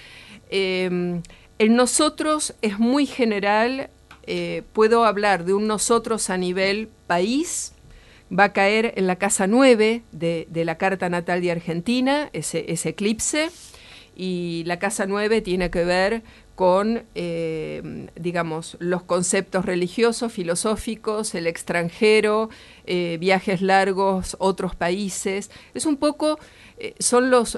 El nosotros es muy general, puedo hablar de un nosotros a nivel país, va a caer en la casa 9 de la carta natal de Argentina, ese eclipse, y la casa 9 tiene que ver con, digamos, los conceptos religiosos, filosóficos, el extranjero, viajes largos, otros países. Es un poco... son los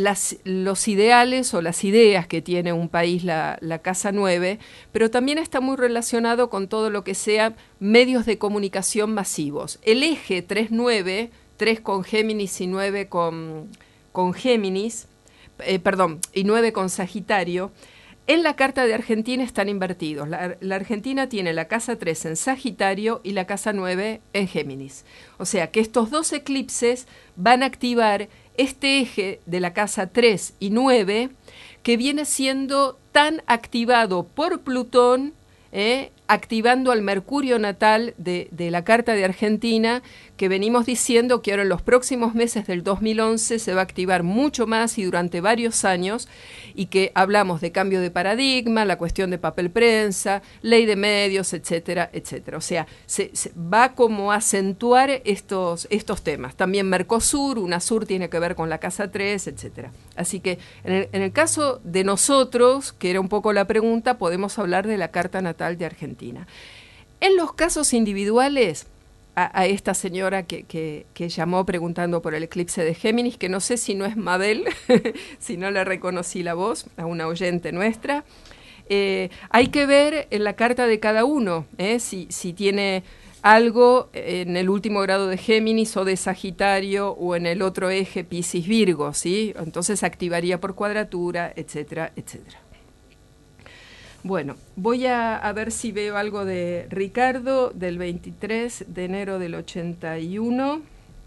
ideales o las ideas que tiene un país la Casa 9, pero también está muy relacionado con todo lo que sea medios de comunicación masivos. El eje 3-9, 3 con Géminis y 9 con Géminis, y 9 con Sagitario, En la carta de Argentina están invertidos. La Argentina tiene la casa 3 en Sagitario y la casa 9 en Géminis. O sea que estos dos eclipses van a activar este eje de la casa 3 y 9 que viene siendo tan activado por Plutón, activando al Mercurio natal de la carta de Argentina, que venimos diciendo que ahora en los próximos meses del 2011 se va a activar mucho más y durante varios años, y que hablamos de cambio de paradigma, la cuestión de papel prensa, ley de medios, etcétera, etcétera. O sea, se va como a acentuar estos temas. También Mercosur, UNASUR tiene que ver con la casa 3, etcétera. Así que en el caso de nosotros, que era un poco la pregunta, podemos hablar de la carta natal de Argentina. En los casos individuales, a esta señora que llamó preguntando por el eclipse de Géminis, que no sé si no es Mabel, si no le reconocí la voz, a una oyente nuestra, hay que ver en la carta de cada uno, si tiene algo en el último grado de Géminis o de Sagitario o en el otro eje Piscis-Virgo, ¿sí? Entonces activaría por cuadratura, etcétera, etcétera. Bueno, voy a ver si veo algo de Ricardo del 23 de enero del 81.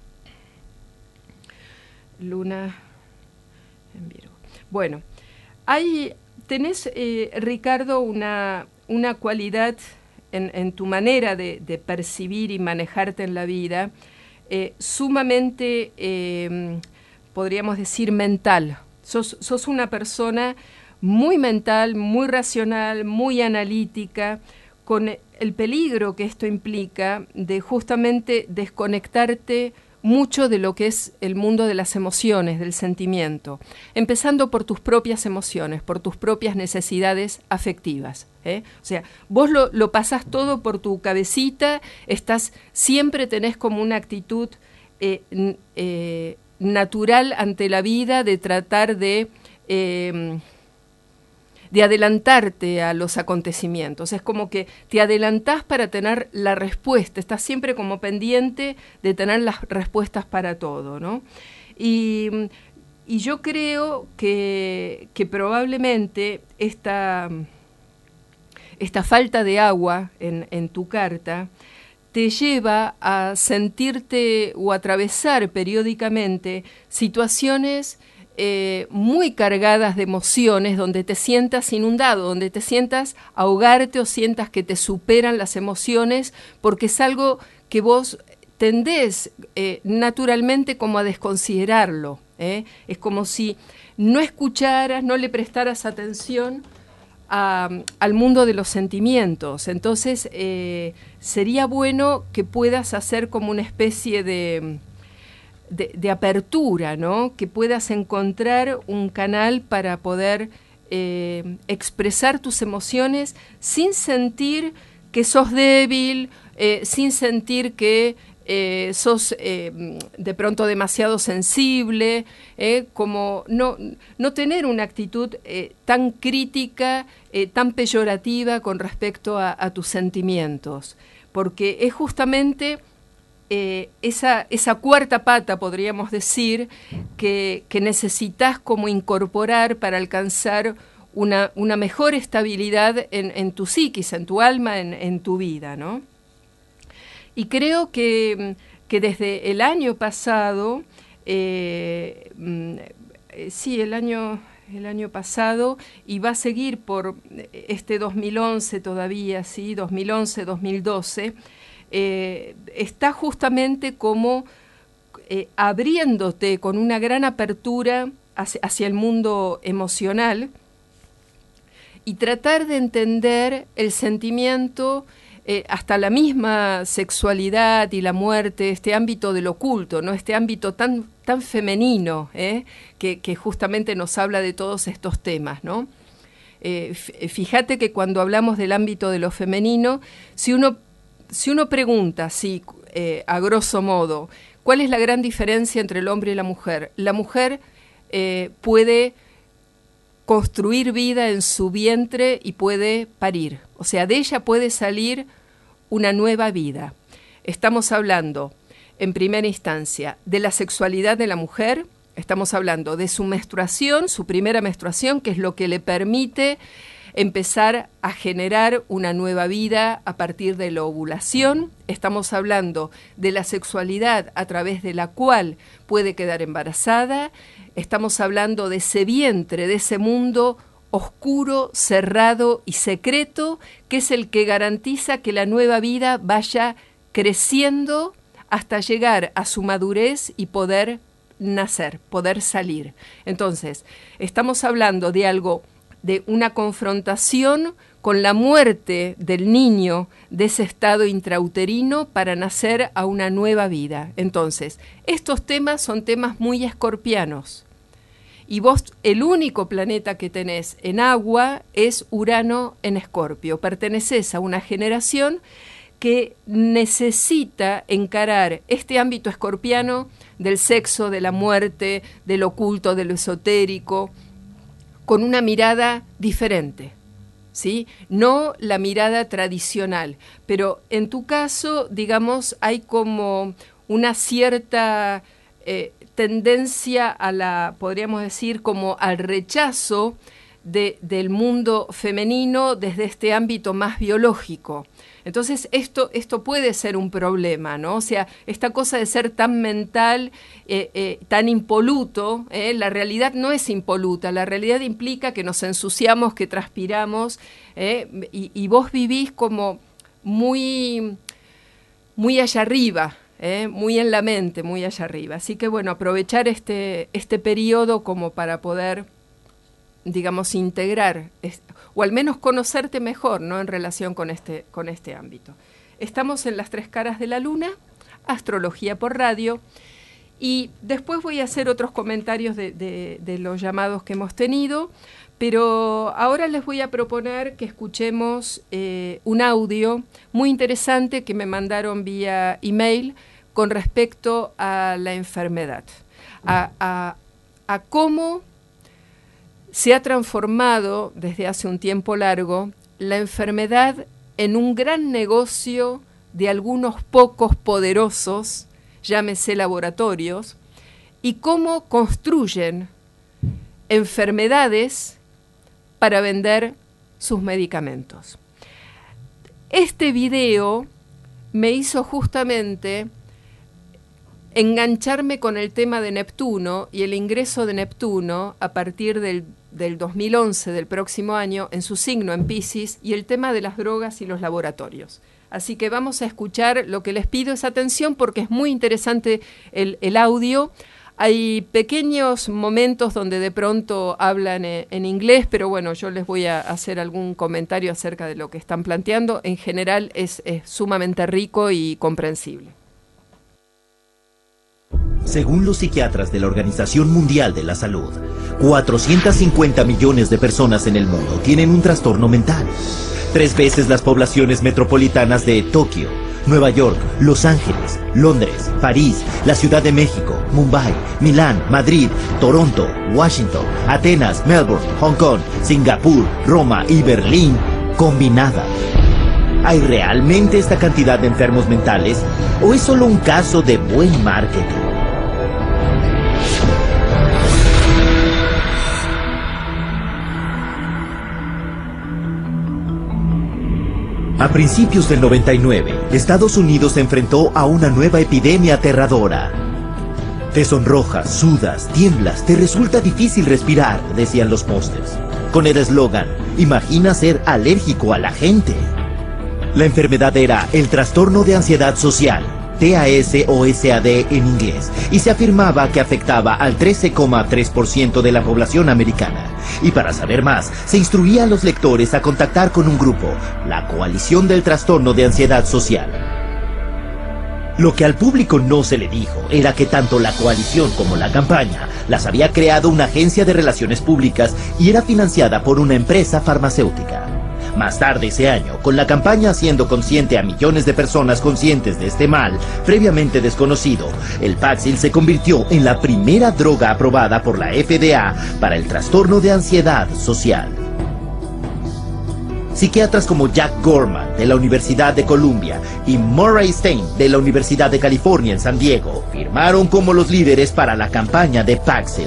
Luna en Virgo. Bueno, tenés, Ricardo, una cualidad en tu manera de percibir y manejarte en la vida sumamente, podríamos decir, mental. Sos una persona muy mental, muy racional, muy analítica, con el peligro que esto implica de justamente desconectarte mucho de lo que es el mundo de las emociones, del sentimiento, empezando por tus propias emociones, por tus propias necesidades afectivas. O sea, vos lo pasás todo por tu cabecita, siempre tenés como una actitud natural ante la vida de tratar de adelantarte a los acontecimientos. Es como que te adelantás para tener la respuesta, estás siempre como pendiente de tener las respuestas para todo, ¿no? Y yo creo que probablemente esta falta de agua en tu carta te lleva a sentirte o atravesar periódicamente situaciones muy cargadas de emociones, donde te sientas inundado, donde te sientas ahogarte o sientas que te superan las emociones, porque es algo que vos tendés naturalmente como a desconsiderarlo. Es como si no escucharas, no le prestaras atención al mundo de los sentimientos. Entonces sería bueno que puedas hacer como una especie de apertura, ¿no? Que puedas encontrar un canal para poder expresar tus emociones sin sentir que sos débil, sin sentir que sos de pronto demasiado sensible, como no tener una actitud tan crítica, tan peyorativa con respecto a tus sentimientos, porque es justamente esa cuarta pata, podríamos decir, que necesitas como incorporar para alcanzar una mejor estabilidad en tu psiquis, en tu alma, en tu vida, ¿no? Y creo que desde el año pasado, sí, el año pasado, y va a seguir por este 2011 todavía, sí, 2011, 2012, está justamente como abriéndote con una gran apertura hacia el mundo emocional y tratar de entender el sentimiento, hasta la misma sexualidad y la muerte, este ámbito del oculto, ¿no? Este ámbito tan femenino, que justamente nos habla de todos estos temas, ¿no? Fíjate que cuando hablamos del ámbito de lo femenino, si uno pregunta, a grosso modo, ¿cuál es la gran diferencia entre el hombre y la mujer? La mujer puede construir vida en su vientre y puede parir. O sea, de ella puede salir una nueva vida. Estamos hablando, en primera instancia, de la sexualidad de la mujer, Estamos hablando de su menstruación, su primera menstruación, que es lo que le permite empezar a generar una nueva vida a partir de la ovulación. Estamos hablando de la sexualidad a través de la cual puede quedar embarazada. Estamos hablando de ese vientre, de ese mundo oscuro, cerrado y secreto, que es el que garantiza que la nueva vida vaya creciendo hasta llegar a su madurez y poder nacer, poder salir. Entonces, estamos hablando de algo, de una confrontación con la muerte del niño de ese estado intrauterino para nacer a una nueva vida. Entonces, estos temas son temas muy escorpianos. Y vos, el único planeta que tenés en agua es Urano en Escorpio. Pertenecés a una generación que necesita encarar este ámbito escorpiano del sexo, de la muerte, del oculto, de lo esotérico, con una mirada diferente, ¿sí? No la mirada tradicional, pero en tu caso, digamos, hay como una cierta tendencia a la, podríamos decir, como al rechazo del mundo femenino desde este ámbito más biológico. Entonces esto puede ser un problema, ¿no? O sea, esta cosa de ser tan mental, tan impoluto, la realidad no es impoluta, la realidad implica que nos ensuciamos, que transpiramos, y vos vivís como muy, muy allá arriba, muy en la mente, muy allá arriba. Así que bueno, aprovechar este periodo como para poder, digamos, integrar, o al menos conocerte mejor, ¿no?, en relación con este ámbito. Estamos en las 3 caras de la luna, astrología por radio, y después voy a hacer otros comentarios de los llamados que hemos tenido, pero ahora les voy a proponer que escuchemos un audio muy interesante que me mandaron vía email con respecto a la enfermedad, a cómo se ha transformado desde hace un tiempo largo la enfermedad en un gran negocio de algunos pocos poderosos, llámese laboratorios, y cómo construyen enfermedades para vender sus medicamentos. Este video me hizo justamente engancharme con el tema de Neptuno y el ingreso de Neptuno a partir del 2011, del próximo año, en su signo, en Piscis, y el tema de las drogas y los laboratorios. Así que vamos a escuchar. Lo que les pido es atención porque es muy interesante el audio. Hay pequeños momentos donde de pronto hablan en inglés, pero bueno, yo les voy a hacer algún comentario acerca de lo que están planteando. En general es sumamente rico y comprensible. Según los psiquiatras de la Organización Mundial de la Salud, 450 millones de personas en el mundo tienen un trastorno mental. 3 veces las poblaciones metropolitanas de Tokio, Nueva York, Los Ángeles, Londres, París, la Ciudad de México, Mumbai, Milán, Madrid, Toronto, Washington, Atenas, Melbourne, Hong Kong, Singapur, Roma y Berlín combinadas. ¿Hay realmente esta cantidad de enfermos mentales o es solo un caso de buen marketing? A principios del 99, Estados Unidos se enfrentó a una nueva epidemia aterradora. Te sonrojas, sudas, tiemblas, te resulta difícil respirar, decían los pósters. Con el eslogan, imagina ser alérgico a la gente. La enfermedad era el trastorno de ansiedad social, TAS o SAD en inglés, y se afirmaba que afectaba al 13,3% de la población americana. Y para saber más, se instruía a los lectores a contactar con un grupo, la Coalición del Trastorno de Ansiedad Social. Lo que al público no se le dijo era que tanto la coalición como la campaña las había creado una agencia de relaciones públicas y era financiada por una empresa farmacéutica. Más tarde ese año, con la campaña haciendo consciente a millones de personas conscientes de este mal, previamente desconocido, el Paxil se convirtió en la primera droga aprobada por la FDA para el trastorno de ansiedad social. Psiquiatras como Jack Gorman, de la Universidad de Columbia, y Murray Stein, de la Universidad de California en San Diego, firmaron como los líderes para la campaña de Paxil.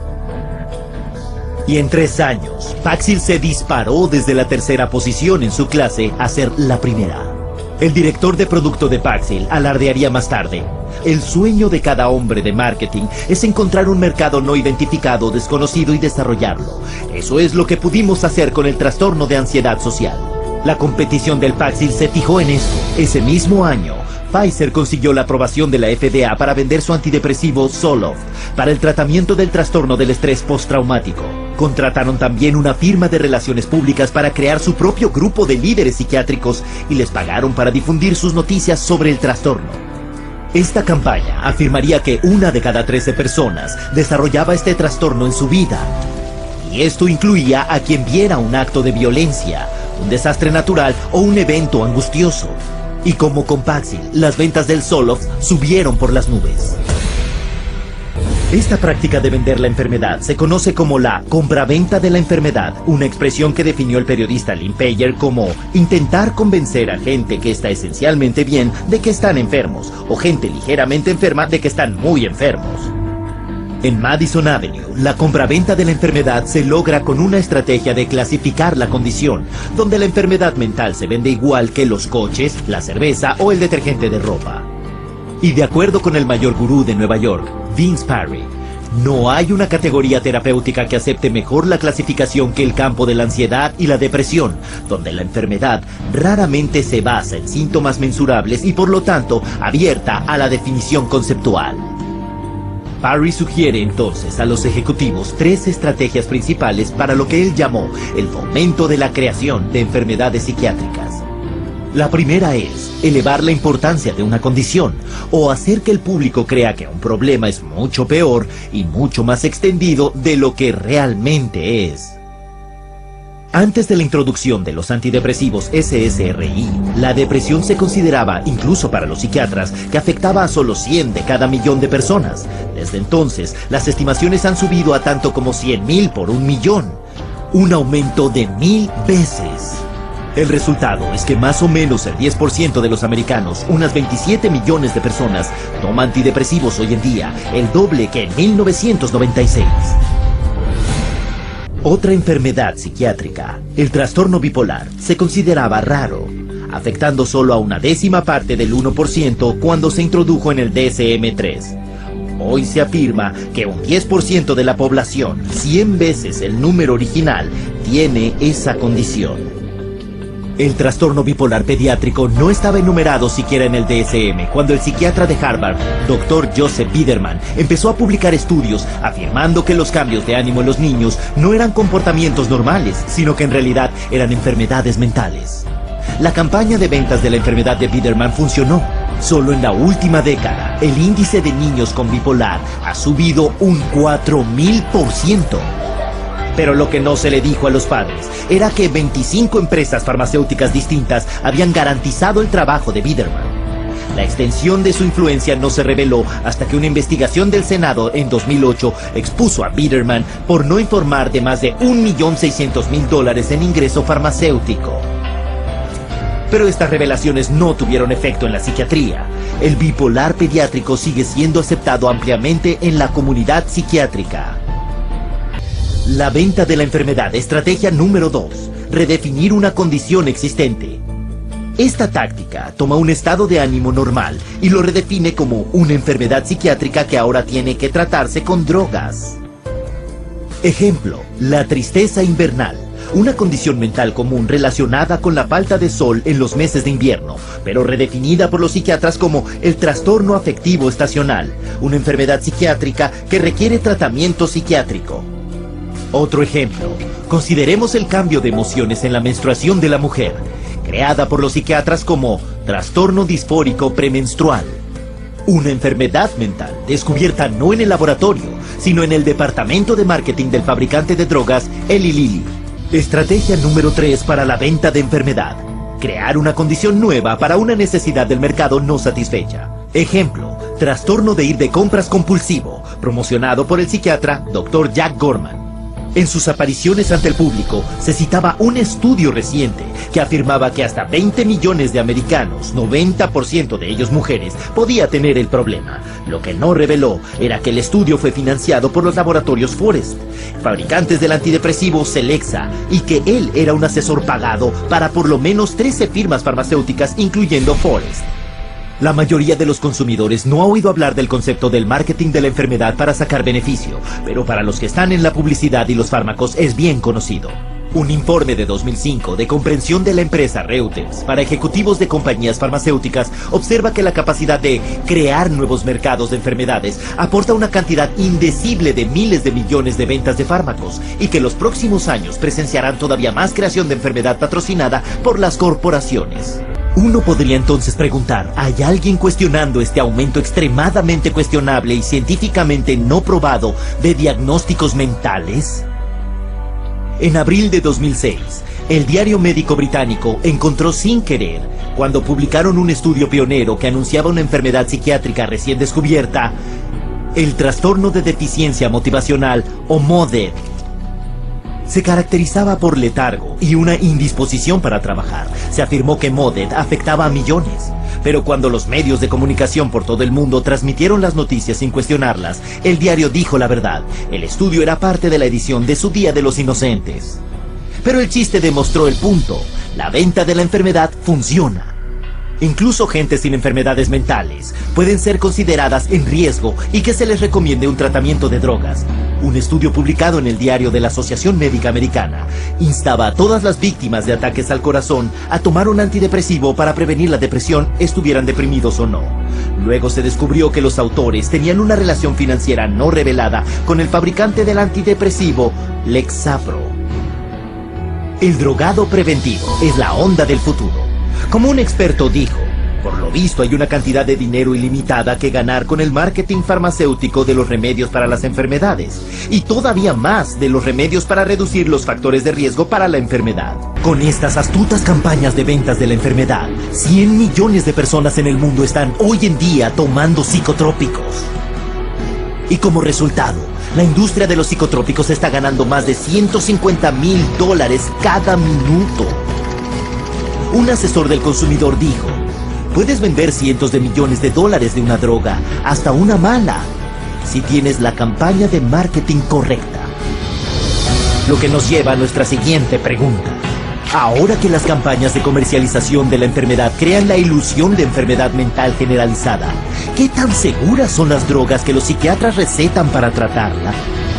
Y en 3 años, Paxil se disparó desde la 3ª posición en su clase a ser la primera. El director de producto de Paxil alardearía más tarde: el sueño de cada hombre de marketing es encontrar un mercado no identificado, desconocido y desarrollarlo. Eso es lo que pudimos hacer con el trastorno de ansiedad social. La competición del Paxil se fijó en eso. Ese mismo año, Pfizer consiguió la aprobación de la FDA para vender su antidepresivo Zoloft para el tratamiento del trastorno del estrés postraumático. Contrataron también una firma de relaciones públicas para crear su propio grupo de líderes psiquiátricos y les pagaron para difundir sus noticias sobre el trastorno. Esta campaña afirmaría que 1 de cada 13 personas desarrollaba este trastorno en su vida. Y esto incluía a quien viera un acto de violencia, un desastre natural o un evento angustioso. Y como con Paxil, las ventas del Zoloft subieron por las nubes. Esta práctica de vender la enfermedad se conoce como la compraventa de la enfermedad, una expresión que definió el periodista Lynn Payer como intentar convencer a gente que está esencialmente bien de que están enfermos, o gente ligeramente enferma de que están muy enfermos. En Madison Avenue, la compraventa de la enfermedad se logra con una estrategia de clasificar la condición, donde la enfermedad mental se vende igual que los coches, la cerveza o el detergente de ropa. Y de acuerdo con el mayor gurú de Nueva York, Vince Parry, no hay una categoría terapéutica que acepte mejor la clasificación que el campo de la ansiedad y la depresión, donde la enfermedad raramente se basa en síntomas mensurables y por lo tanto abierta a la definición conceptual. Parry sugiere entonces a los ejecutivos 3 estrategias principales para lo que él llamó el fomento de la creación de enfermedades psiquiátricas. La primera es elevar la importancia de una condición o hacer que el público crea que un problema es mucho peor y mucho más extendido de lo que realmente es. Antes de la introducción de los antidepresivos SSRI, la depresión se consideraba, incluso para los psiquiatras, que afectaba a solo 100 de cada millón de personas. Desde entonces, las estimaciones han subido a tanto como 100,000 por 1,000,000. Un aumento de 1000 veces. El resultado es que más o menos el 10% de los americanos, unas 27 millones de personas, toma antidepresivos hoy en día, el doble que en 1996. Otra enfermedad psiquiátrica, el trastorno bipolar, se consideraba raro, afectando solo a 1/10 parte del 1% cuando se introdujo en el DSM-3. Hoy se afirma que un 10% de la población, 100 veces el número original, tiene esa condición. El trastorno bipolar pediátrico no estaba enumerado siquiera en el DSM cuando el psiquiatra de Harvard, Dr. Joseph Biderman, empezó a publicar estudios afirmando que los cambios de ánimo en los niños no eran comportamientos normales, sino que en realidad eran enfermedades mentales. La campaña de ventas de la enfermedad de Biderman funcionó. Solo en la última década, el índice de niños con bipolar ha subido un 4000%. Pero lo que no se le dijo a los padres era que 25 empresas farmacéuticas distintas habían garantizado el trabajo de Biderman. La extensión de su influencia no se reveló hasta que una investigación del Senado en 2008 expuso a Biderman por no informar de más de $1.600.000 en ingreso farmacéutico. Pero estas revelaciones no tuvieron efecto en la psiquiatría. El bipolar pediátrico sigue siendo aceptado ampliamente en la comunidad psiquiátrica. La venta de la enfermedad, estrategia número 2, redefinir una condición existente. Esta táctica toma un estado de ánimo normal y lo redefine como una enfermedad psiquiátrica que ahora tiene que tratarse con drogas. Ejemplo, la tristeza invernal, una condición mental común relacionada con la falta de sol en los meses de invierno, pero redefinida por los psiquiatras como el trastorno afectivo estacional, una enfermedad psiquiátrica que requiere tratamiento psiquiátrico. Otro ejemplo, consideremos el cambio de emociones en la menstruación de la mujer, creada por los psiquiatras como trastorno disfórico premenstrual. Una enfermedad mental descubierta no en el laboratorio, sino en el departamento de marketing del fabricante de drogas Eli Lilly. Estrategia número 3 para la venta de enfermedad. Crear una condición nueva para una necesidad del mercado no satisfecha. Ejemplo, trastorno de ir de compras compulsivo, promocionado por el psiquiatra Dr. Jack Gorman. En sus apariciones ante el público se citaba un estudio reciente que afirmaba que hasta 20 millones de americanos, 90% de ellos mujeres, podía tener el problema. Lo que no reveló era que el estudio fue financiado por los laboratorios Forest, fabricantes del antidepresivo Celexa, y que él era un asesor pagado para por lo menos 13 firmas farmacéuticas, incluyendo Forest. La mayoría de los consumidores no ha oído hablar del concepto del marketing de la enfermedad para sacar beneficio, pero para los que están en la publicidad y los fármacos es bien conocido. Un informe de 2005 de comprensión de la empresa Reuters para ejecutivos de compañías farmacéuticas observa que la capacidad de crear nuevos mercados de enfermedades aporta una cantidad indecible de miles de millones de ventas de fármacos y que los próximos años presenciarán todavía más creación de enfermedad patrocinada por las corporaciones. Uno podría entonces preguntar, ¿hay alguien cuestionando este aumento extremadamente cuestionable y científicamente no probado de diagnósticos mentales? En abril de 2006, el diario médico británico encontró sin querer, cuando publicaron un estudio pionero que anunciaba una enfermedad psiquiátrica recién descubierta, el trastorno de deficiencia motivacional o MODED. Se caracterizaba por letargo y una indisposición para trabajar. Se afirmó que MODED afectaba a millones. Pero cuando los medios de comunicación por todo el mundo transmitieron las noticias sin cuestionarlas, el diario dijo la verdad. El estudio era parte de la edición de su Día de los Inocentes. Pero el chiste demostró el punto. La venta de la enfermedad funciona. Incluso gente sin enfermedades mentales pueden ser consideradas en riesgo y que se les recomiende un tratamiento de drogas. Un estudio publicado en el diario de la Asociación Médica Americana instaba a todas las víctimas de ataques al corazón a tomar un antidepresivo para prevenir la depresión, estuvieran deprimidos o no. Luego se descubrió que los autores tenían una relación financiera no revelada con el fabricante del antidepresivo Lexapro. El drogado preventivo es la onda del futuro. Como un experto dijo, por lo visto hay una cantidad de dinero ilimitada que ganar con el marketing farmacéutico de los remedios para las enfermedades, y todavía más de los remedios para reducir los factores de riesgo para la enfermedad. Con estas astutas campañas de ventas de la enfermedad, 100 millones de personas en el mundo están hoy en día tomando psicotrópicos. Y como resultado, la industria de los psicotrópicos está ganando más de $150,000 cada minuto. Un asesor del consumidor dijo, puedes vender cientos de millones de dólares de una droga, hasta una mala, si tienes la campaña de marketing correcta. Lo que nos lleva a nuestra siguiente pregunta. Ahora que las campañas de comercialización de la enfermedad crean la ilusión de enfermedad mental generalizada, ¿qué tan seguras son las drogas que los psiquiatras recetan para tratarla?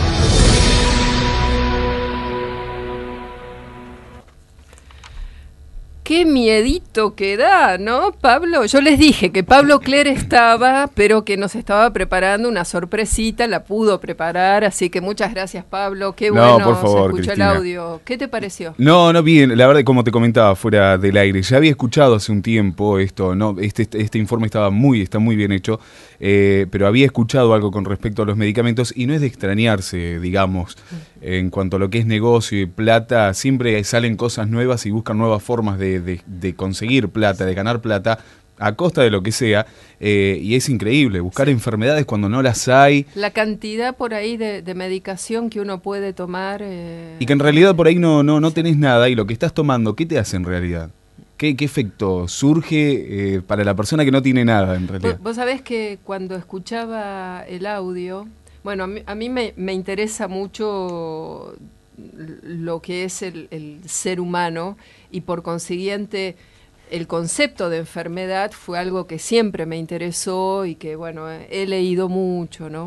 Qué miedito que da, ¿no, Pablo? Yo les dije que Pablo Cler estaba, pero que nos estaba preparando una sorpresita, la pudo preparar, así que muchas gracias, Pablo. Qué bueno, por favor, se escuchó Cristina. el audio. ¿Qué te pareció? No, bien, la verdad, como te comentaba fuera del aire, ya había escuchado hace un tiempo esto, ¿no? Este informe está muy bien hecho, pero había escuchado algo con respecto a los medicamentos y no es de extrañarse, digamos, en cuanto a lo que es negocio y plata, siempre salen cosas nuevas y buscan nuevas formas de conseguir plata, de ganar plata, a costa de lo que sea, y es increíble, buscar enfermedades cuando no las hay. La cantidad por ahí de medicación que uno puede tomar. Y que en realidad por ahí no tenés nada, y lo que estás tomando, ¿qué te hace en realidad? ¿Qué efecto surge para la persona que no tiene nada en realidad? Vos sabés que cuando escuchaba el audio, bueno, a mí me interesa mucho lo que es el ser humano, y por consiguiente el concepto de enfermedad fue algo que siempre me interesó y que, bueno, he leído mucho, ¿no?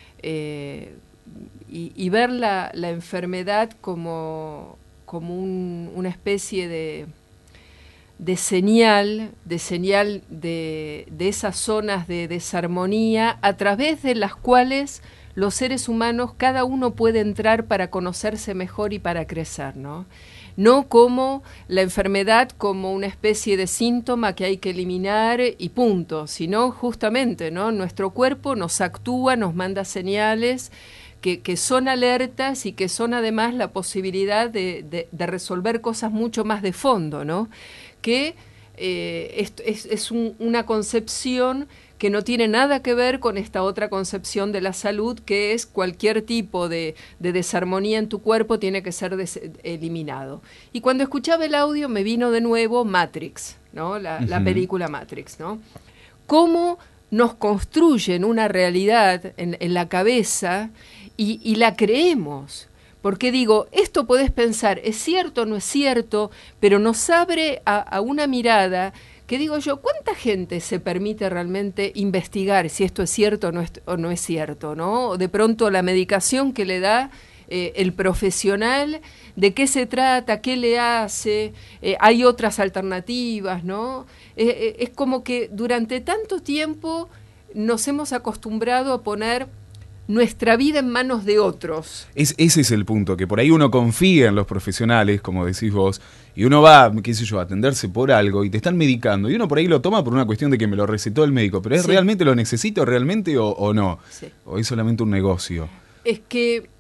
Y ver la enfermedad como una especie de señal de esas zonas de desarmonía a través de las cuales los seres humanos, cada uno puede entrar para conocerse mejor y para crecer, ¿no? No como la enfermedad como una especie de síntoma que hay que eliminar y punto, sino justamente, ¿no? Nuestro cuerpo nos actúa, nos manda señales que son alertas y que son además la posibilidad de resolver cosas mucho más de fondo, ¿no? Que es una concepción que no tiene nada que ver con esta otra concepción de la salud, que es cualquier tipo de desarmonía en tu cuerpo tiene que ser eliminado. Y cuando escuchaba el audio me vino de nuevo Matrix, ¿no? La película Matrix, ¿no? Cómo nos construyen una realidad en la cabeza y la creemos. Porque digo, esto podés pensar, ¿es cierto o no es cierto? Pero nos abre a una mirada que digo yo, ¿cuánta gente se permite realmente investigar si esto es cierto o no es cierto, ¿no? De pronto la medicación que le da el profesional, de qué se trata, qué le hace, hay otras alternativas, ¿no? Es como que durante tanto tiempo nos hemos acostumbrado a poner nuestra vida en manos de otros. Ese es el punto, que por ahí uno confía en los profesionales, como decís vos, y uno va, qué sé yo, a atenderse por algo y te están medicando, y uno por ahí lo toma por una cuestión de que me lo recetó el médico, pero ¿es realmente lo necesito realmente o no? Sí. ¿O es solamente un negocio? Es que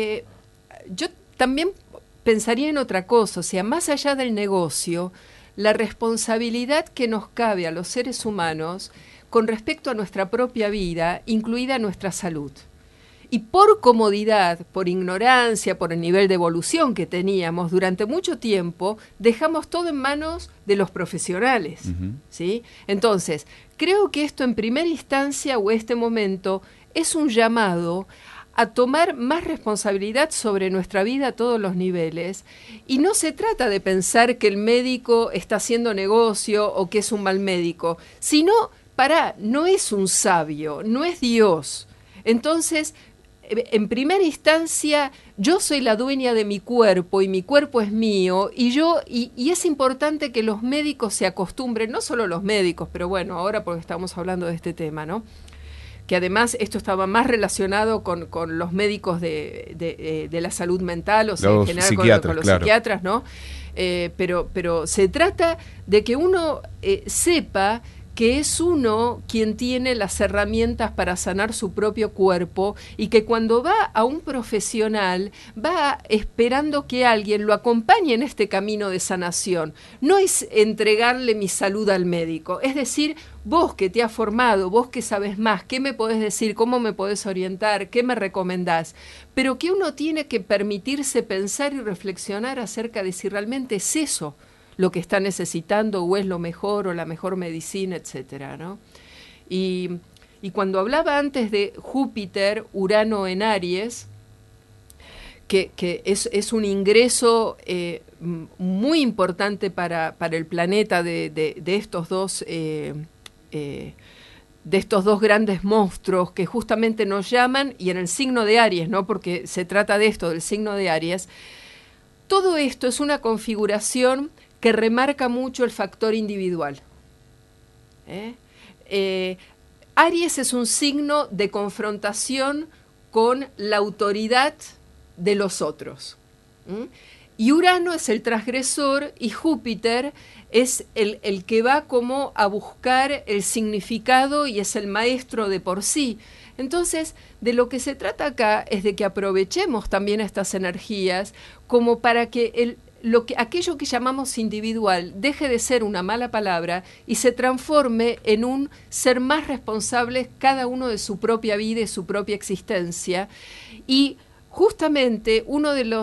yo también pensaría en otra cosa, o sea, más allá del negocio, la responsabilidad que nos cabe a los seres humanos con respecto a nuestra propia vida, incluida nuestra salud. Y por comodidad, por ignorancia, por el nivel de evolución que teníamos durante mucho tiempo, dejamos todo en manos de los profesionales, ¿sí? Entonces, creo que esto en primera instancia o este momento es un llamado a tomar más responsabilidad sobre nuestra vida a todos los niveles. Y no se trata de pensar que el médico está haciendo negocio o que es un mal médico, sino, no es un sabio, no es Dios. Entonces, en primera instancia, yo soy la dueña de mi cuerpo y mi cuerpo es mío, y es importante que los médicos se acostumbren, no solo los médicos, pero bueno, ahora porque estamos hablando de este tema, ¿no? Que además esto estaba más relacionado con los médicos de la salud mental, o sea, en general con los psiquiatras, ¿no? Pero se trata de que uno sepa que es uno quien tiene las herramientas para sanar su propio cuerpo y que cuando va a un profesional va esperando que alguien lo acompañe en este camino de sanación. No es entregarle mi salud al médico, es decir, vos que te has formado, vos que sabes más, ¿qué me podés decir? ¿Cómo me podés orientar? ¿Qué me recomendás? Pero que uno tiene que permitirse pensar y reflexionar acerca de si realmente es eso lo que está necesitando o es lo mejor o la mejor medicina, etcétera, ¿no? Y cuando hablaba antes de Júpiter, Urano en Aries, que es un ingreso muy importante para el planeta de estos dos grandes monstruos que justamente nos llaman, y en el signo de Aries, ¿no? Porque se trata de esto, del signo de Aries. Todo esto es una configuración que remarca mucho el factor individual. Aries es un signo de confrontación con la autoridad de los otros. Y Urano es el transgresor y Júpiter es el que va como a buscar el significado y es el maestro de por sí. Entonces, de lo que se trata acá es de que aprovechemos también estas energías como para que aquello que llamamos individual deje de ser una mala palabra y se transforme en un ser más responsable cada uno de su propia vida y su propia existencia. Y justamente uno de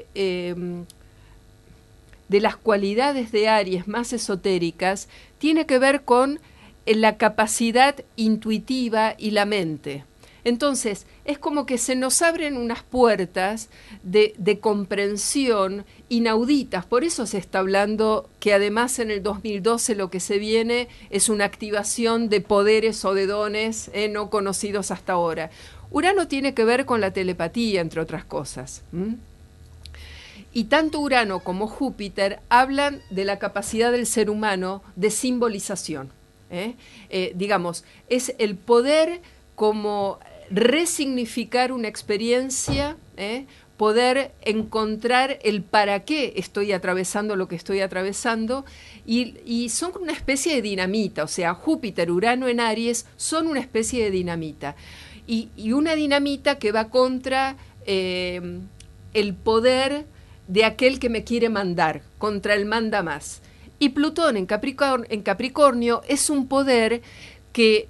las cualidades de Aries más esotéricas tiene que ver con la capacidad intuitiva y la mente. Entonces, es como que se nos abren unas puertas de comprensión inauditas. Por eso se está hablando que además en el 2012 lo que se viene es una activación de poderes o de dones no conocidos hasta ahora. Urano tiene que ver con la telepatía, entre otras cosas. Y tanto Urano como Júpiter hablan de la capacidad del ser humano de simbolización. Digamos, es el poder como resignificar una experiencia, poder encontrar el para qué estoy atravesando lo que estoy atravesando, y son una especie de dinamita, o sea, Júpiter, Urano en Aries son una especie de dinamita, y una dinamita que va contra el poder de aquel que me quiere mandar, contra el manda más. Y Plutón en Capricornio es un poder que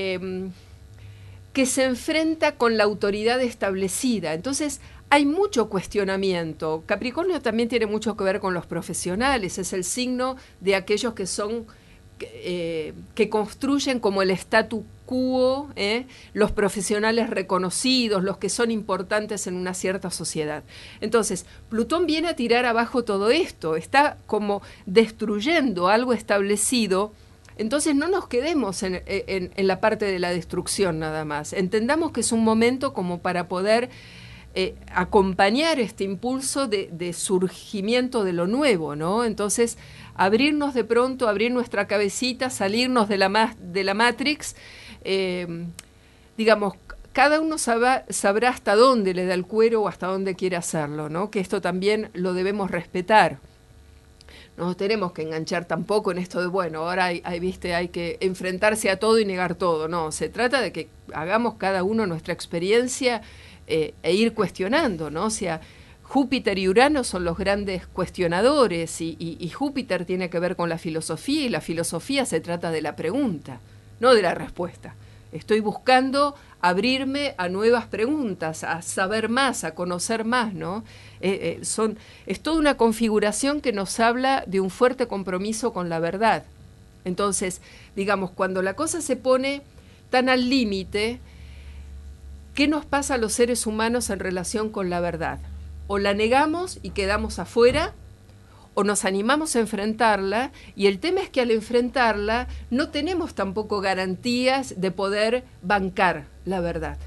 se enfrenta con la autoridad establecida. Entonces, hay mucho cuestionamiento. Capricornio también tiene mucho que ver con los profesionales, es el signo de aquellos que son que construyen como el statu quo, los profesionales reconocidos, los que son importantes en una cierta sociedad. Entonces, Plutón viene a tirar abajo todo esto, está como destruyendo algo establecido. Entonces no nos quedemos en la parte de la destrucción nada más. Entendamos que es un momento como para poder acompañar este impulso de surgimiento de lo nuevo, ¿no? Entonces, abrirnos de pronto, abrir nuestra cabecita, salirnos de la Matrix, digamos, cada uno sabrá hasta dónde le da el cuero o hasta dónde quiere hacerlo, ¿no? Que esto también lo debemos respetar. No nos tenemos que enganchar tampoco en esto de, bueno, ahora hay que enfrentarse a todo y negar todo. No, se trata de que hagamos cada uno nuestra experiencia e ir cuestionando, ¿no? O sea, Júpiter y Urano son los grandes cuestionadores y Júpiter tiene que ver con la filosofía y la filosofía se trata de la pregunta, no de la respuesta. Estoy buscando abrirme a nuevas preguntas, a saber más, a conocer más, ¿no? Es toda una configuración que nos habla de un fuerte compromiso con la verdad. Entonces, digamos, cuando la cosa se pone tan al límite, ¿qué nos pasa a los seres humanos en relación con la verdad? O la negamos y quedamos afuera, o nos animamos a enfrentarla, y el tema es que al enfrentarla no tenemos tampoco garantías de poder bancar la verdad.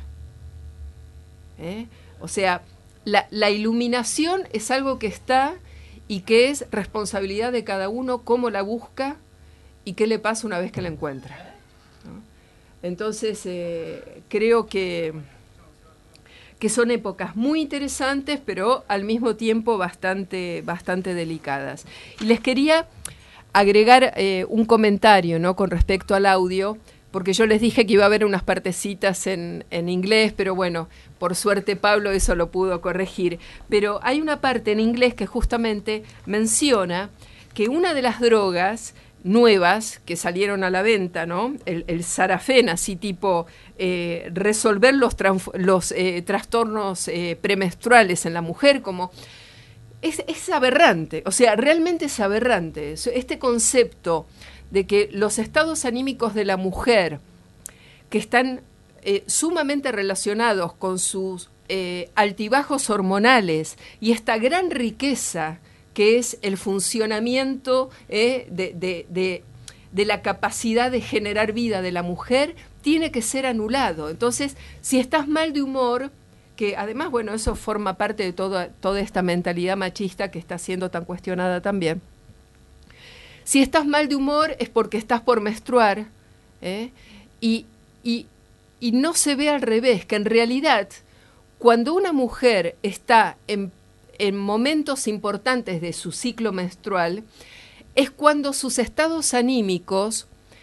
O sea, la iluminación es algo que está y que es responsabilidad de cada uno cómo la busca y qué le pasa una vez que la encuentra, ¿no? Entonces, creo que son épocas muy interesantes, pero al mismo tiempo bastante delicadas. Y les quería agregar un comentario, ¿no?, con respecto al audio, porque yo les dije que iba a haber unas partecitas en inglés, pero bueno, por suerte Pablo eso lo pudo corregir. Pero hay una parte en inglés que justamente menciona que una de las drogas nuevas que salieron a la venta, ¿no?, el Sarafen, así tipo resolver los trastornos premenstruales en la mujer, como es aberrante, o sea, realmente es aberrante. Este concepto de que los estados anímicos de la mujer, que están sumamente relacionados con sus altibajos hormonales y esta gran riqueza que es el funcionamiento de la capacidad de generar vida de la mujer, tiene que ser anulado. Entonces, si estás mal de humor, que además, bueno, eso forma parte de toda esta mentalidad machista que está siendo tan cuestionada también. Si estás mal de humor es porque estás por menstruar, y no se ve al revés, que en realidad, cuando una mujer está en momentos importantes de su ciclo menstrual, es cuando sus estados anímicos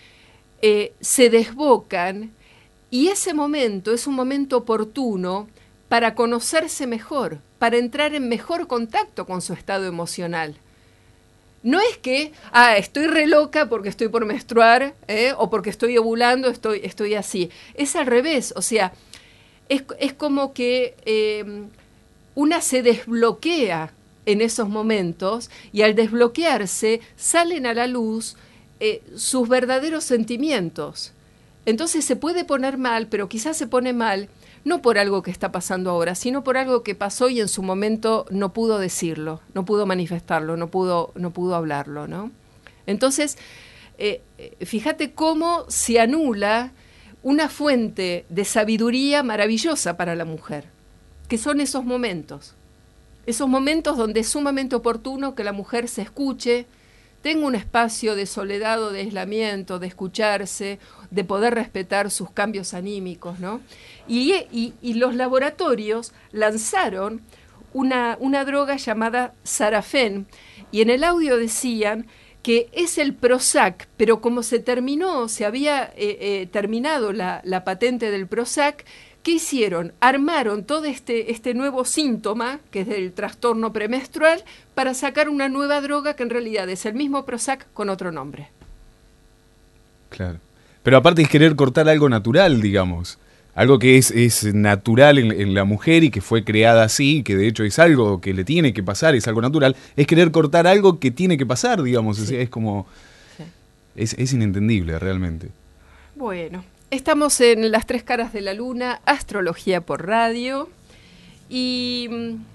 se desbocan, y ese momento es un momento oportuno para conocerse mejor, para entrar en mejor contacto con su estado emocional. No es que, estoy re loca porque estoy por menstruar, o porque estoy ovulando, estoy así. Es al revés, o sea, es como que una se desbloquea en esos momentos, y al desbloquearse salen a la luz sus verdaderos sentimientos. Entonces se puede poner mal, pero quizás se pone mal no por algo que está pasando ahora, sino por algo que pasó y en su momento no pudo decirlo, no pudo manifestarlo, no pudo hablarlo, ¿no? Entonces, fíjate cómo se anula una fuente de sabiduría maravillosa para la mujer, que son esos momentos donde es sumamente oportuno que la mujer se escuche, tenga un espacio de soledad o de aislamiento, de escucharse, de poder respetar sus cambios anímicos, ¿no? Y los laboratorios lanzaron una droga llamada Sarafen, y en el audio decían que es el Prozac, pero como se había terminado la patente del Prozac, ¿qué hicieron? Armaron todo este nuevo síntoma, que es del trastorno premenstrual, para sacar una nueva droga que en realidad es el mismo Prozac con otro nombre. Claro. Pero aparte es querer cortar algo natural, digamos. Algo que es natural en la mujer y que fue creada así, que de hecho es algo que le tiene que pasar, es algo natural, es querer cortar algo que tiene que pasar, digamos. Sí. Es como... Sí. Es inentendible realmente. Bueno, estamos en Las Tres Caras de la Luna, Astrología por Radio. Y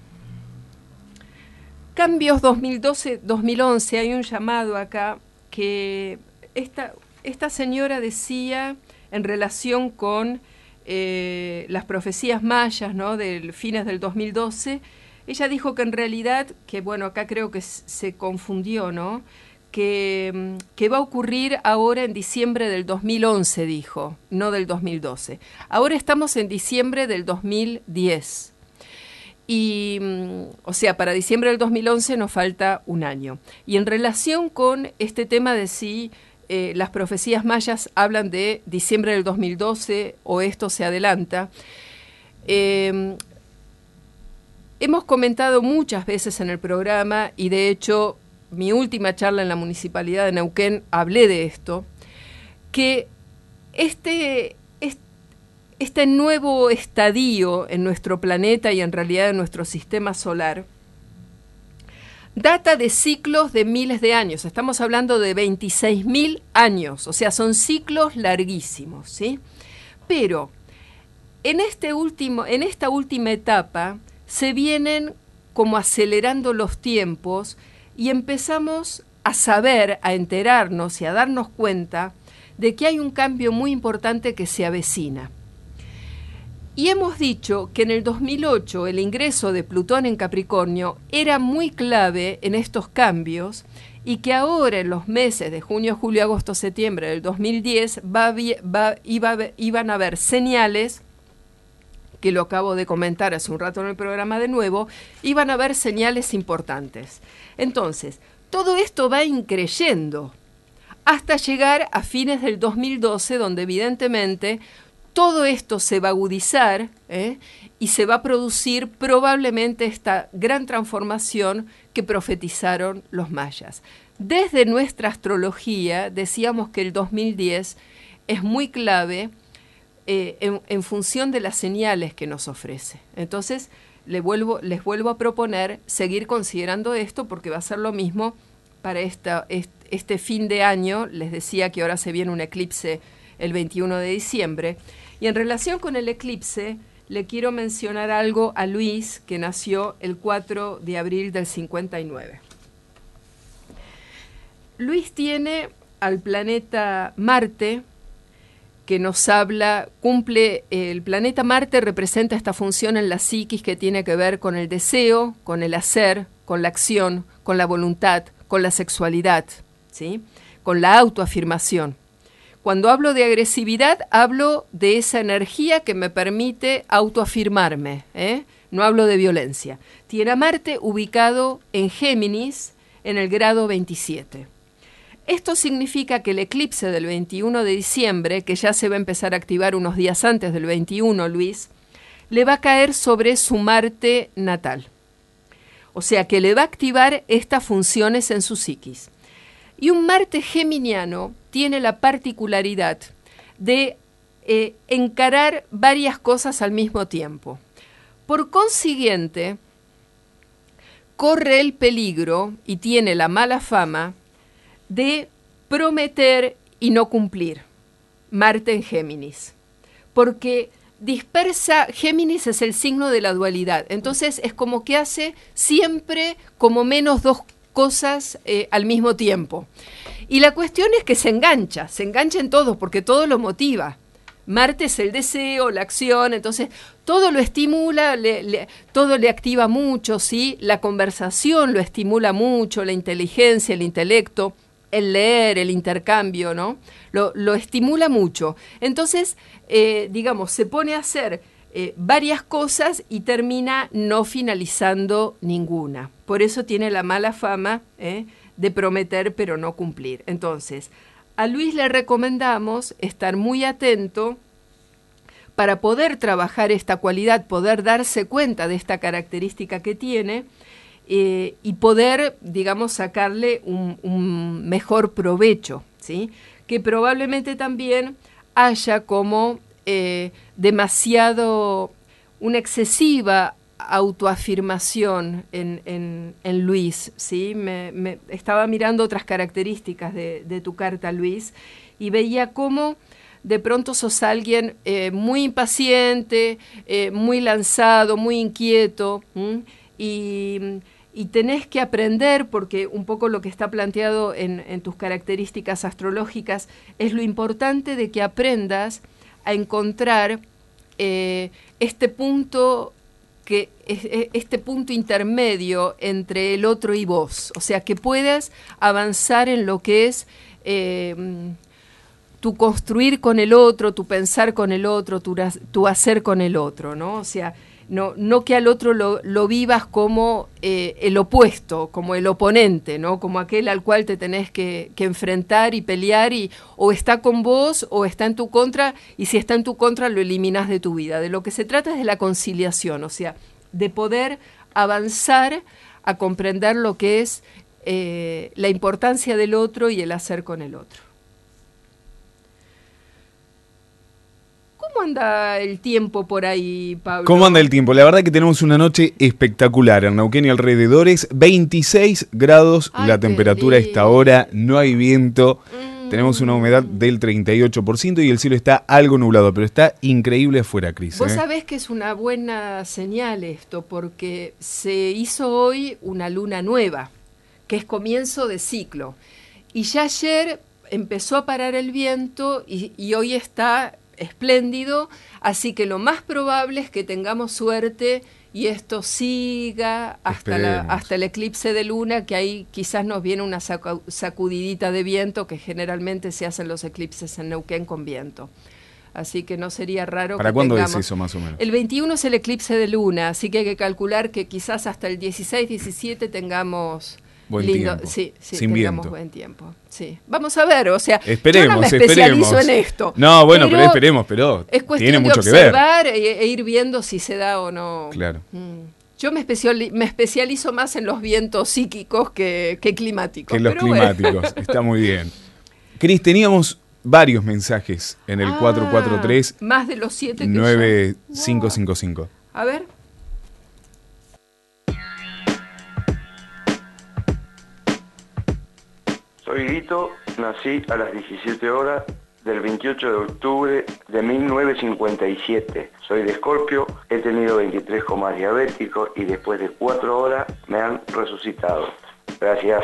cambios 2012-2011, hay un llamado acá que esta señora decía en relación con las profecías mayas, ¿no?, del fines del 2012. Ella dijo que en realidad, que bueno, acá creo que se confundió, ¿no?, que va a ocurrir ahora en diciembre del 2011, dijo, no del 2012. Ahora estamos en diciembre del 2010. Y, o sea, para diciembre del 2011 nos falta un año. Y en relación con este tema de si las profecías mayas hablan de diciembre del 2012 o esto se adelanta, hemos comentado muchas veces en el programa, y de hecho mi última charla en la Municipalidad de Neuquén hablé de esto, que este nuevo estadio en nuestro planeta y en realidad en nuestro sistema solar data de ciclos de miles de años. Estamos hablando de 26.000 años, o sea, son ciclos larguísimos, ¿sí? Pero en esta última etapa se vienen como acelerando los tiempos y empezamos a saber, a enterarnos y a darnos cuenta de que hay un cambio muy importante que se avecina. Y hemos dicho que en el 2008 el ingreso de Plutón en Capricornio era muy clave en estos cambios y que ahora en los meses de junio, julio, agosto, septiembre del 2010 iban a haber señales, que lo acabo de comentar hace un rato en el programa de nuevo, iban a haber señales importantes. Entonces, todo esto va increyendo hasta llegar a fines del 2012, donde evidentemente todo esto se va a agudizar y se va a producir probablemente esta gran transformación que profetizaron los mayas. Desde nuestra astrología decíamos que el 2010 es muy clave en función de las señales que nos ofrece. Entonces, les vuelvo a proponer seguir considerando esto, porque va a ser lo mismo para este fin de año. Les decía que ahora se viene un eclipse el 21 de diciembre. Y en relación con el eclipse, le quiero mencionar algo a Luis, que nació el 4 de abril del 59. Luis tiene al planeta Marte, que nos habla, el planeta Marte representa esta función en la psiquis que tiene que ver con el deseo, con el hacer, con la acción, con la voluntad, con la sexualidad, ¿sí?, con la autoafirmación. Cuando hablo de agresividad, hablo de esa energía que me permite autoafirmarme, no hablo de violencia. Tiene a Marte ubicado en Géminis, en el grado 27. Esto significa que el eclipse del 21 de diciembre, que ya se va a empezar a activar unos días antes del 21, Luis, le va a caer sobre su Marte natal. O sea que le va a activar estas funciones en su psiquis. Y un Marte geminiano tiene la particularidad de encarar varias cosas al mismo tiempo. Por consiguiente, corre el peligro y tiene la mala fama de prometer y no cumplir. Marte en Géminis. Porque dispersa, Géminis es el signo de la dualidad. Entonces es como que hace siempre como menos dos cosas al mismo tiempo. Y la cuestión es que se engancha en todo, porque todo lo motiva. Marte es el deseo, la acción, entonces todo lo estimula, todo le activa mucho, ¿sí? La conversación lo estimula mucho, la inteligencia, el intelecto, el leer, el intercambio, ¿no? Lo estimula mucho. Entonces, digamos, se pone a hacer varias cosas y termina no finalizando ninguna. Por eso tiene la mala fama de prometer pero no cumplir. Entonces, a Luis le recomendamos estar muy atento para poder trabajar esta cualidad, poder darse cuenta de esta característica que tiene y poder, digamos, sacarle un mejor provecho, ¿sí? que probablemente también haya como demasiado, una excesiva autoafirmación en Luis, ¿sí? Me estaba mirando otras características de tu carta, Luis, y veía cómo de pronto sos alguien muy impaciente, muy lanzado, muy inquieto, y tenés que aprender, porque un poco lo que está planteado en tus características astrológicas es lo importante de que aprendas a encontrar este punto intermedio entre el otro y vos, o sea, que puedas avanzar en lo que es tu construir con el otro, tu pensar con el otro, tu hacer con el otro, ¿no? O sea, no que al otro lo vivas como el opuesto, como el oponente, ¿no? Como aquel al cual te tenés que enfrentar y pelear, y o está con vos o está en tu contra, y si está en tu contra lo eliminás de tu vida. De lo que se trata es de la conciliación, o sea, de poder avanzar a comprender lo que es la importancia del otro y el hacer con el otro. ¿Cómo anda el tiempo por ahí, Pablo? ¿Cómo anda el tiempo? La verdad que tenemos una noche espectacular en Neuquén y alrededores, 26 grados la temperatura a esta hora, no hay viento, tenemos una humedad del 38% y el cielo está algo nublado, pero está increíble afuera, Cris. Vos sabés que es una buena señal esto, porque se hizo hoy una luna nueva, que es comienzo de ciclo, y ya ayer empezó a parar el viento y hoy está espléndido, así que lo más probable es que tengamos suerte y esto siga hasta el eclipse de luna, que ahí quizás nos viene una sacudidita de viento, que generalmente se hacen los eclipses en Neuquén con viento. Así que no sería raro ¿Para que cuándo tengamos... es eso más o menos? El 21 es el eclipse de luna, así que hay que calcular que quizás hasta el 16, 17 tengamos... Buen lindo, tiempo. sí, sin tengamos viento. buen tiempo. Sí. Vamos a ver, o sea, esperemos, yo no me especializo en esto. No, bueno, pero esperemos, pero es cuestión tiene mucho de que ver. observar e ir viendo si se da o no. Claro. Yo me especializo más en los vientos psíquicos que climáticos. Que los pero climáticos, bueno. está muy bien. Cris, teníamos varios mensajes en el 443 más de los 7 que 9555. A ver. Soy Guito, nací a las 17 horas del 28 de octubre de 1957. Soy de Escorpio, he tenido 23 comas diabéticos y después de 4 horas me han resucitado. Gracias.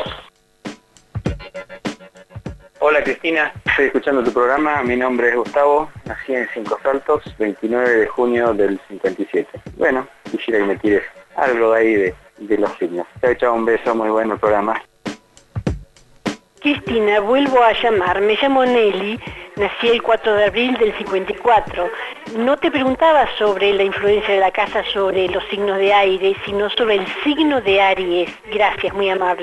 Hola Cristina, estoy escuchando tu programa, mi nombre es Gustavo, nací en Cinco Saltos, 29 de junio del 57. Bueno, quisiera que me tires algo de ahí de los signos. Chao, chao, un beso, muy bueno el programa. Cristina, vuelvo a llamar, me llamo Nelly, nací el 4 de abril del 54. No te preguntaba sobre la influencia de la casa sobre los signos de aire, sino sobre el signo de Aries. Gracias, muy amable.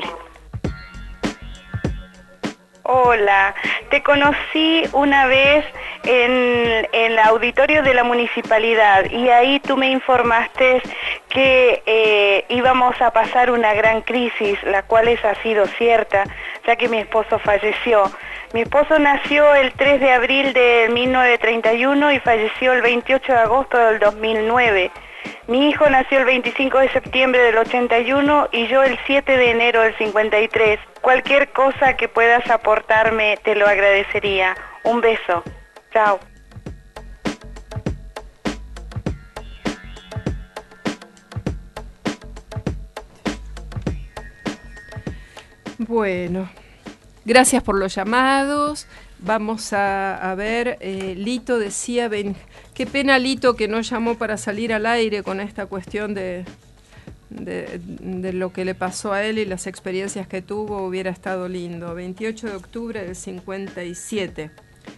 Hola, te conocí una vez en el auditorio de la municipalidad y ahí tú me informaste que íbamos a pasar una gran crisis, la cual ha sido cierta, ya que mi esposo falleció. Mi esposo nació el 3 de abril de 1931 y falleció el 28 de agosto del 2009. Mi hijo nació el 25 de septiembre del 81 y yo el 7 de enero del 53. Cualquier cosa que puedas aportarme te lo agradecería. Un beso. Chao. Bueno, gracias por los llamados. Vamos a ver, Lito decía, qué pena Lito que no llamó para salir al aire con esta cuestión de lo que le pasó a él y las experiencias que tuvo, hubiera estado lindo. 28 de octubre del 57.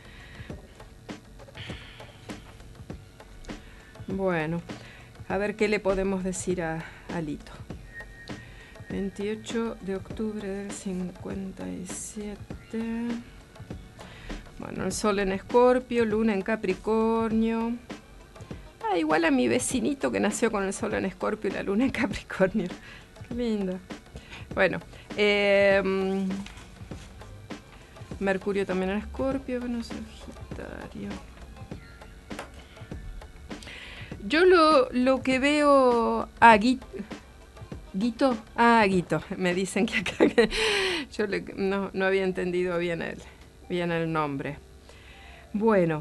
Bueno, a ver qué le podemos decir a Lito. 28 de octubre del 57... Bueno, el sol en Escorpio, luna en Capricornio. Igual a mi vecinito que nació con el sol en Escorpio y la luna en Capricornio. Qué lindo. Bueno, Mercurio también en Escorpio, Venus en Sagitario. Yo lo que veo... Guito, me dicen que acá yo no había entendido bien el nombre. Bueno,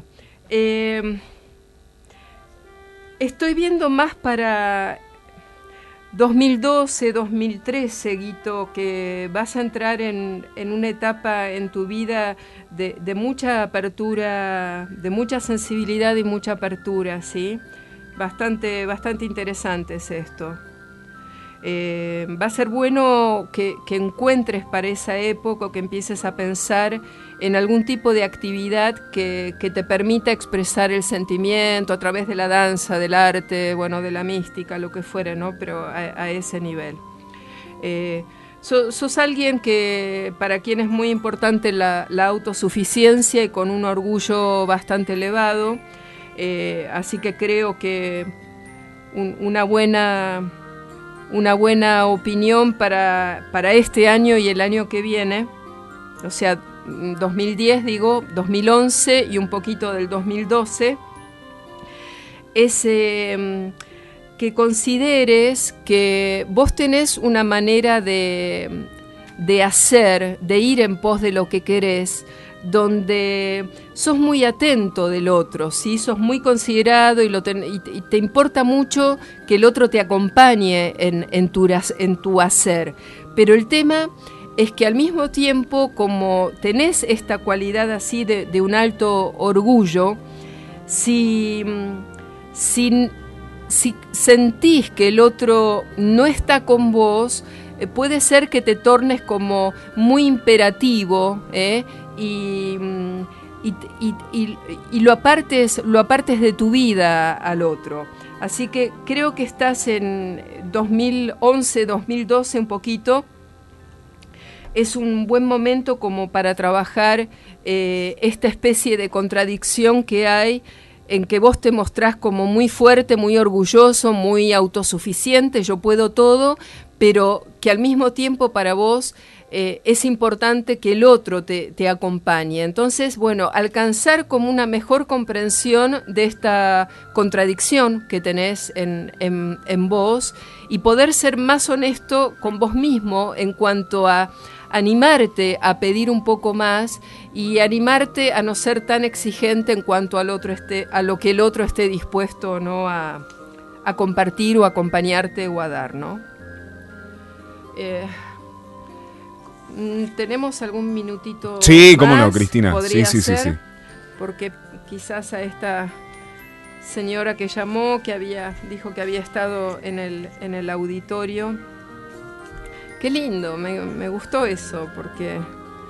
estoy viendo más para 2012, 2013, Guito, que vas a entrar en una etapa en tu vida de mucha apertura, de mucha sensibilidad y mucha apertura, ¿sí? Bastante interesante es esto. Va a ser bueno que encuentres para esa época, que empieces a pensar en algún tipo de actividad que te permita expresar el sentimiento a través de la danza, del arte, bueno, de la mística, lo que fuera, ¿no? Pero a ese nivel. Sos alguien que para quien es muy importante la autosuficiencia y con un orgullo bastante elevado, así que creo que una buena opinión para este año y el año que viene, o sea, 2010, 2011 y un poquito del 2012, es que consideres que vos tenés una manera de hacer, de ir en pos de lo que querés, donde sos muy atento del otro, ¿sí? Sos muy considerado y te importa mucho que el otro te acompañe en tu hacer. Pero el tema es que al mismo tiempo, como tenés esta cualidad así de un alto orgullo, si sentís que el otro no está con vos, puede ser que te tornes como muy imperativo, y lo apartes de tu vida al otro. Así que creo que estás en 2011, 2012 un poquito. Es un buen momento como para trabajar esta especie de contradicción que hay, en que vos te mostrás como muy fuerte, muy orgulloso, muy autosuficiente, yo puedo todo, pero que al mismo tiempo para vos es importante que el otro te acompañe. Entonces, bueno, alcanzar como una mejor comprensión de esta contradicción que tenés en vos y poder ser más honesto con vos mismo en cuanto a animarte a pedir un poco más y animarte a no ser tan exigente en cuanto a lo que el otro esté dispuesto, ¿no? a compartir o a acompañarte o a dar, ¿no? ¿Tenemos algún minutito? Sí, más? cómo no, Cristina. ¿Podría Sí. ser? Porque quizás a esta señora que llamó, dijo que había estado en el auditorio. Qué lindo, me gustó eso, porque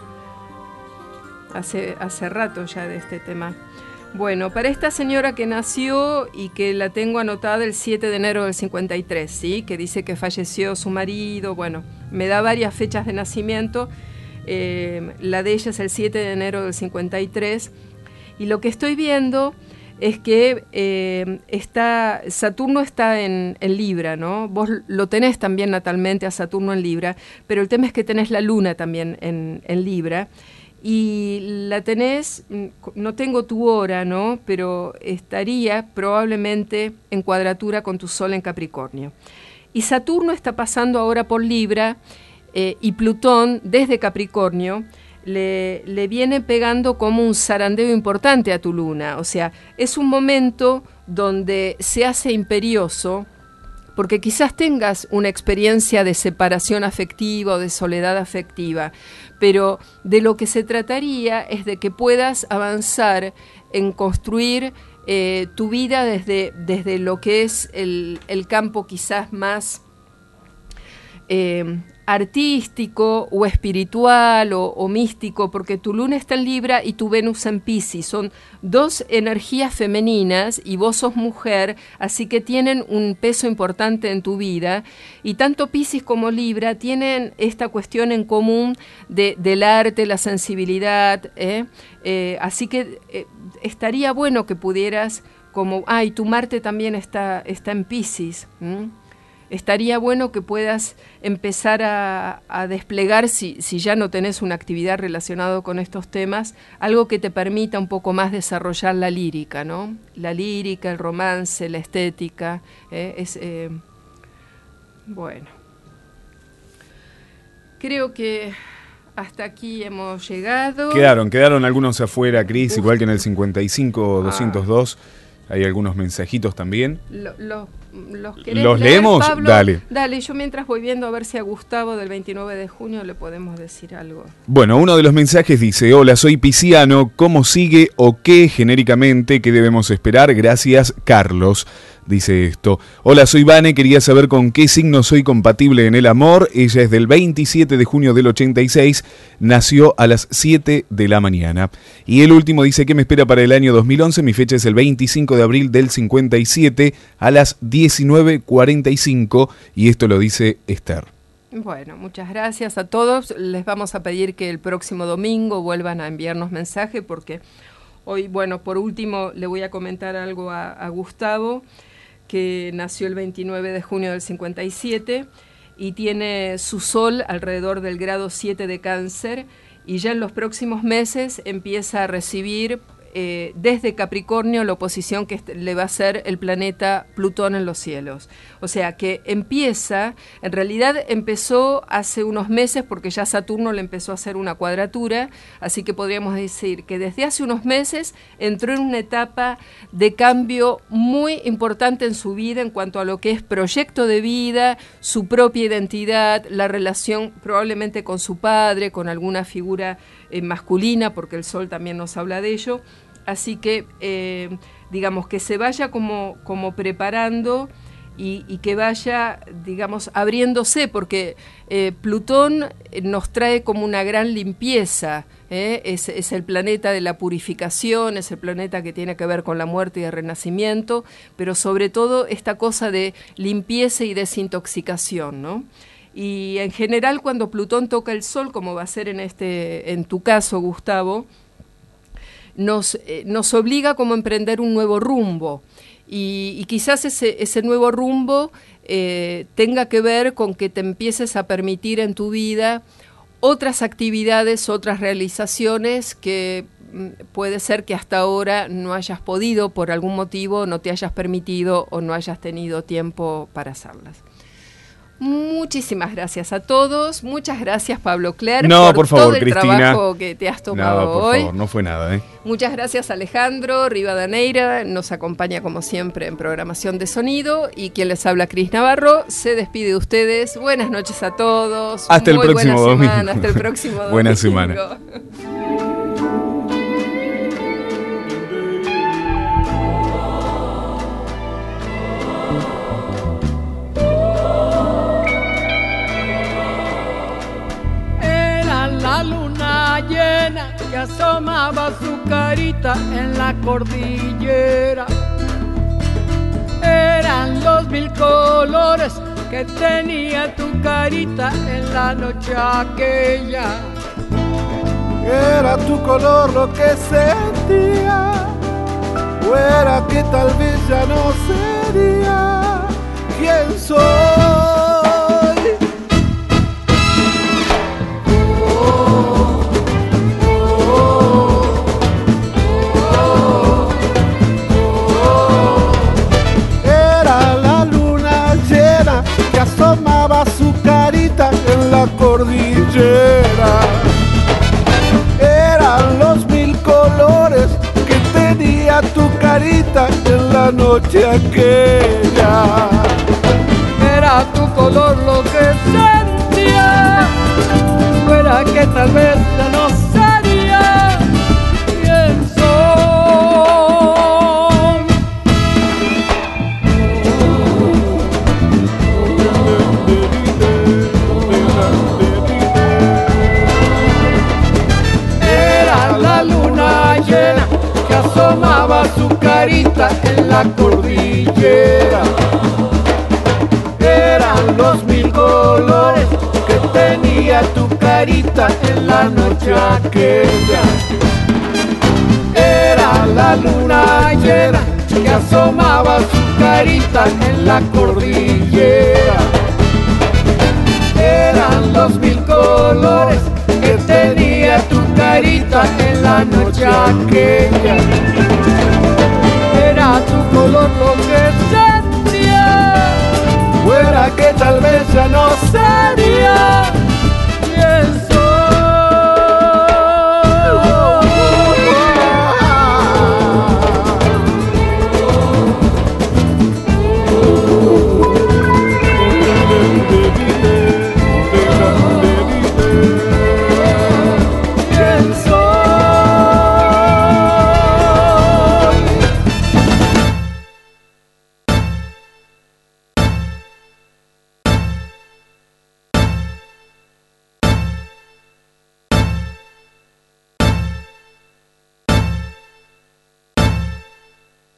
hace rato ya de este tema. Bueno, para esta señora que nació y que la tengo anotada el 7 de enero del 53, ¿sí? Que dice que falleció su marido, bueno, me da varias fechas de nacimiento, la de ella es el 7 de enero del 53, y lo que estoy viendo es que Saturno está en Libra, ¿no? Vos lo tenés también natalmente a Saturno en Libra, pero el tema es que tenés la Luna también en Libra, y la tenés, no tengo tu hora, ¿no? Pero estaría probablemente en cuadratura con tu Sol en Capricornio. Y Saturno está pasando ahora por Libra, y Plutón desde Capricornio le viene pegando como un zarandeo importante a tu luna. O sea, es un momento donde se hace imperioso, porque quizás tengas una experiencia de separación afectiva o de soledad afectiva, pero de lo que se trataría es de que puedas avanzar en construir tu vida desde lo que es el campo quizás más artístico o espiritual o místico, porque tu luna está en Libra y tu Venus en Piscis. Son dos energías femeninas y vos sos mujer, así que tienen un peso importante en tu vida, y tanto Piscis como Libra tienen esta cuestión en común del arte, la sensibilidad, así que estaría bueno que pudieras como, y tu Marte también está en Piscis, estaría bueno que puedas empezar a desplegar, si ya no tenés una actividad relacionada con estos temas, algo que te permita un poco más desarrollar la lírica, ¿no? La lírica, el romance, la estética. Bueno, creo que hasta aquí hemos llegado. Quedaron algunos afuera, Cris, igual que en el 55-202. Hay algunos mensajitos también. ¿Los leemos? Pablo? Dale, yo mientras voy viendo a ver si a Gustavo del 29 de junio le podemos decir algo. Bueno, uno de los mensajes dice: hola, soy pisciano, ¿cómo sigue o qué genéricamente? ¿Qué debemos esperar? Gracias, Carlos. Dice esto: hola, soy Vane, quería saber con qué signo soy compatible en el amor. Ella es del 27 de junio del 86, nació a las 7 de la mañana. Y el último dice: ¿qué me espera para el año 2011? Mi fecha es el 25 de abril del 57 a las 19:45, y esto lo dice Esther. Bueno, muchas gracias a todos. Les vamos a pedir que el próximo domingo vuelvan a enviarnos mensaje, porque hoy, bueno, por último le voy a comentar algo a Gustavo, que nació el 29 de junio del 57 y tiene su sol alrededor del grado 7 de Cáncer, y ya en los próximos meses empieza a recibir desde Capricornio la oposición que le va a hacer el planeta Plutón en los cielos. O sea que en realidad empezó hace unos meses, porque ya Saturno le empezó a hacer una cuadratura, así que podríamos decir que desde hace unos meses entró en una etapa de cambio muy importante en su vida en cuanto a lo que es proyecto de vida, su propia identidad, la relación probablemente con su padre, con alguna figura masculina, porque el Sol también nos habla de ello. Así que, digamos, que se vaya como preparando y que vaya, digamos, abriéndose, porque Plutón nos trae como una gran limpieza, es el planeta de la purificación, es el planeta que tiene que ver con la muerte y el renacimiento, pero sobre todo esta cosa de limpieza y desintoxicación, ¿no? Y en general, cuando Plutón toca el Sol, como va a ser en tu caso, Gustavo, nos obliga como a emprender un nuevo rumbo, y quizás ese nuevo rumbo tenga que ver con que te empieces a permitir en tu vida otras actividades, otras realizaciones que puede ser que hasta ahora no hayas podido, por algún motivo no te hayas permitido o no hayas tenido tiempo para hacerlas. Muchísimas gracias a todos. Muchas gracias, Pablo Cler, por favor, todo el Cristina. trabajo que te has tomado por hoy. favor, no fue nada, Muchas gracias, Alejandro Rivadeneira, nos acompaña como siempre en programación de sonido, y quien les habla, Cris Navarro, se despide de ustedes. Buenas noches a todos. Hasta el próximo domingo. Hasta el próximo domingo. Buena semana. La luna llena que asomaba su carita en la cordillera. Eran los 1000 colores que tenía tu carita en la noche aquella. Era tu color lo que sentía, o era que tal vez ya no sería quien soy. Que asomaba su carita en la cordillera. Eran los 1000 colores que tenía tu carita en la noche aquella. Era tu color lo que sentía, fuera que tal vez ya no sería quien soy. Que asomaba su carita en la cordillera. Eran los 1000 colores que tenía tu carita en la noche aquella. Era la luna llena que que asomaba su carita en la cordillera. Eran los 1000 colores que tenía tu carita en la noche aquella. Era tu color lo que sentía, fuera que tal vez ya no sería.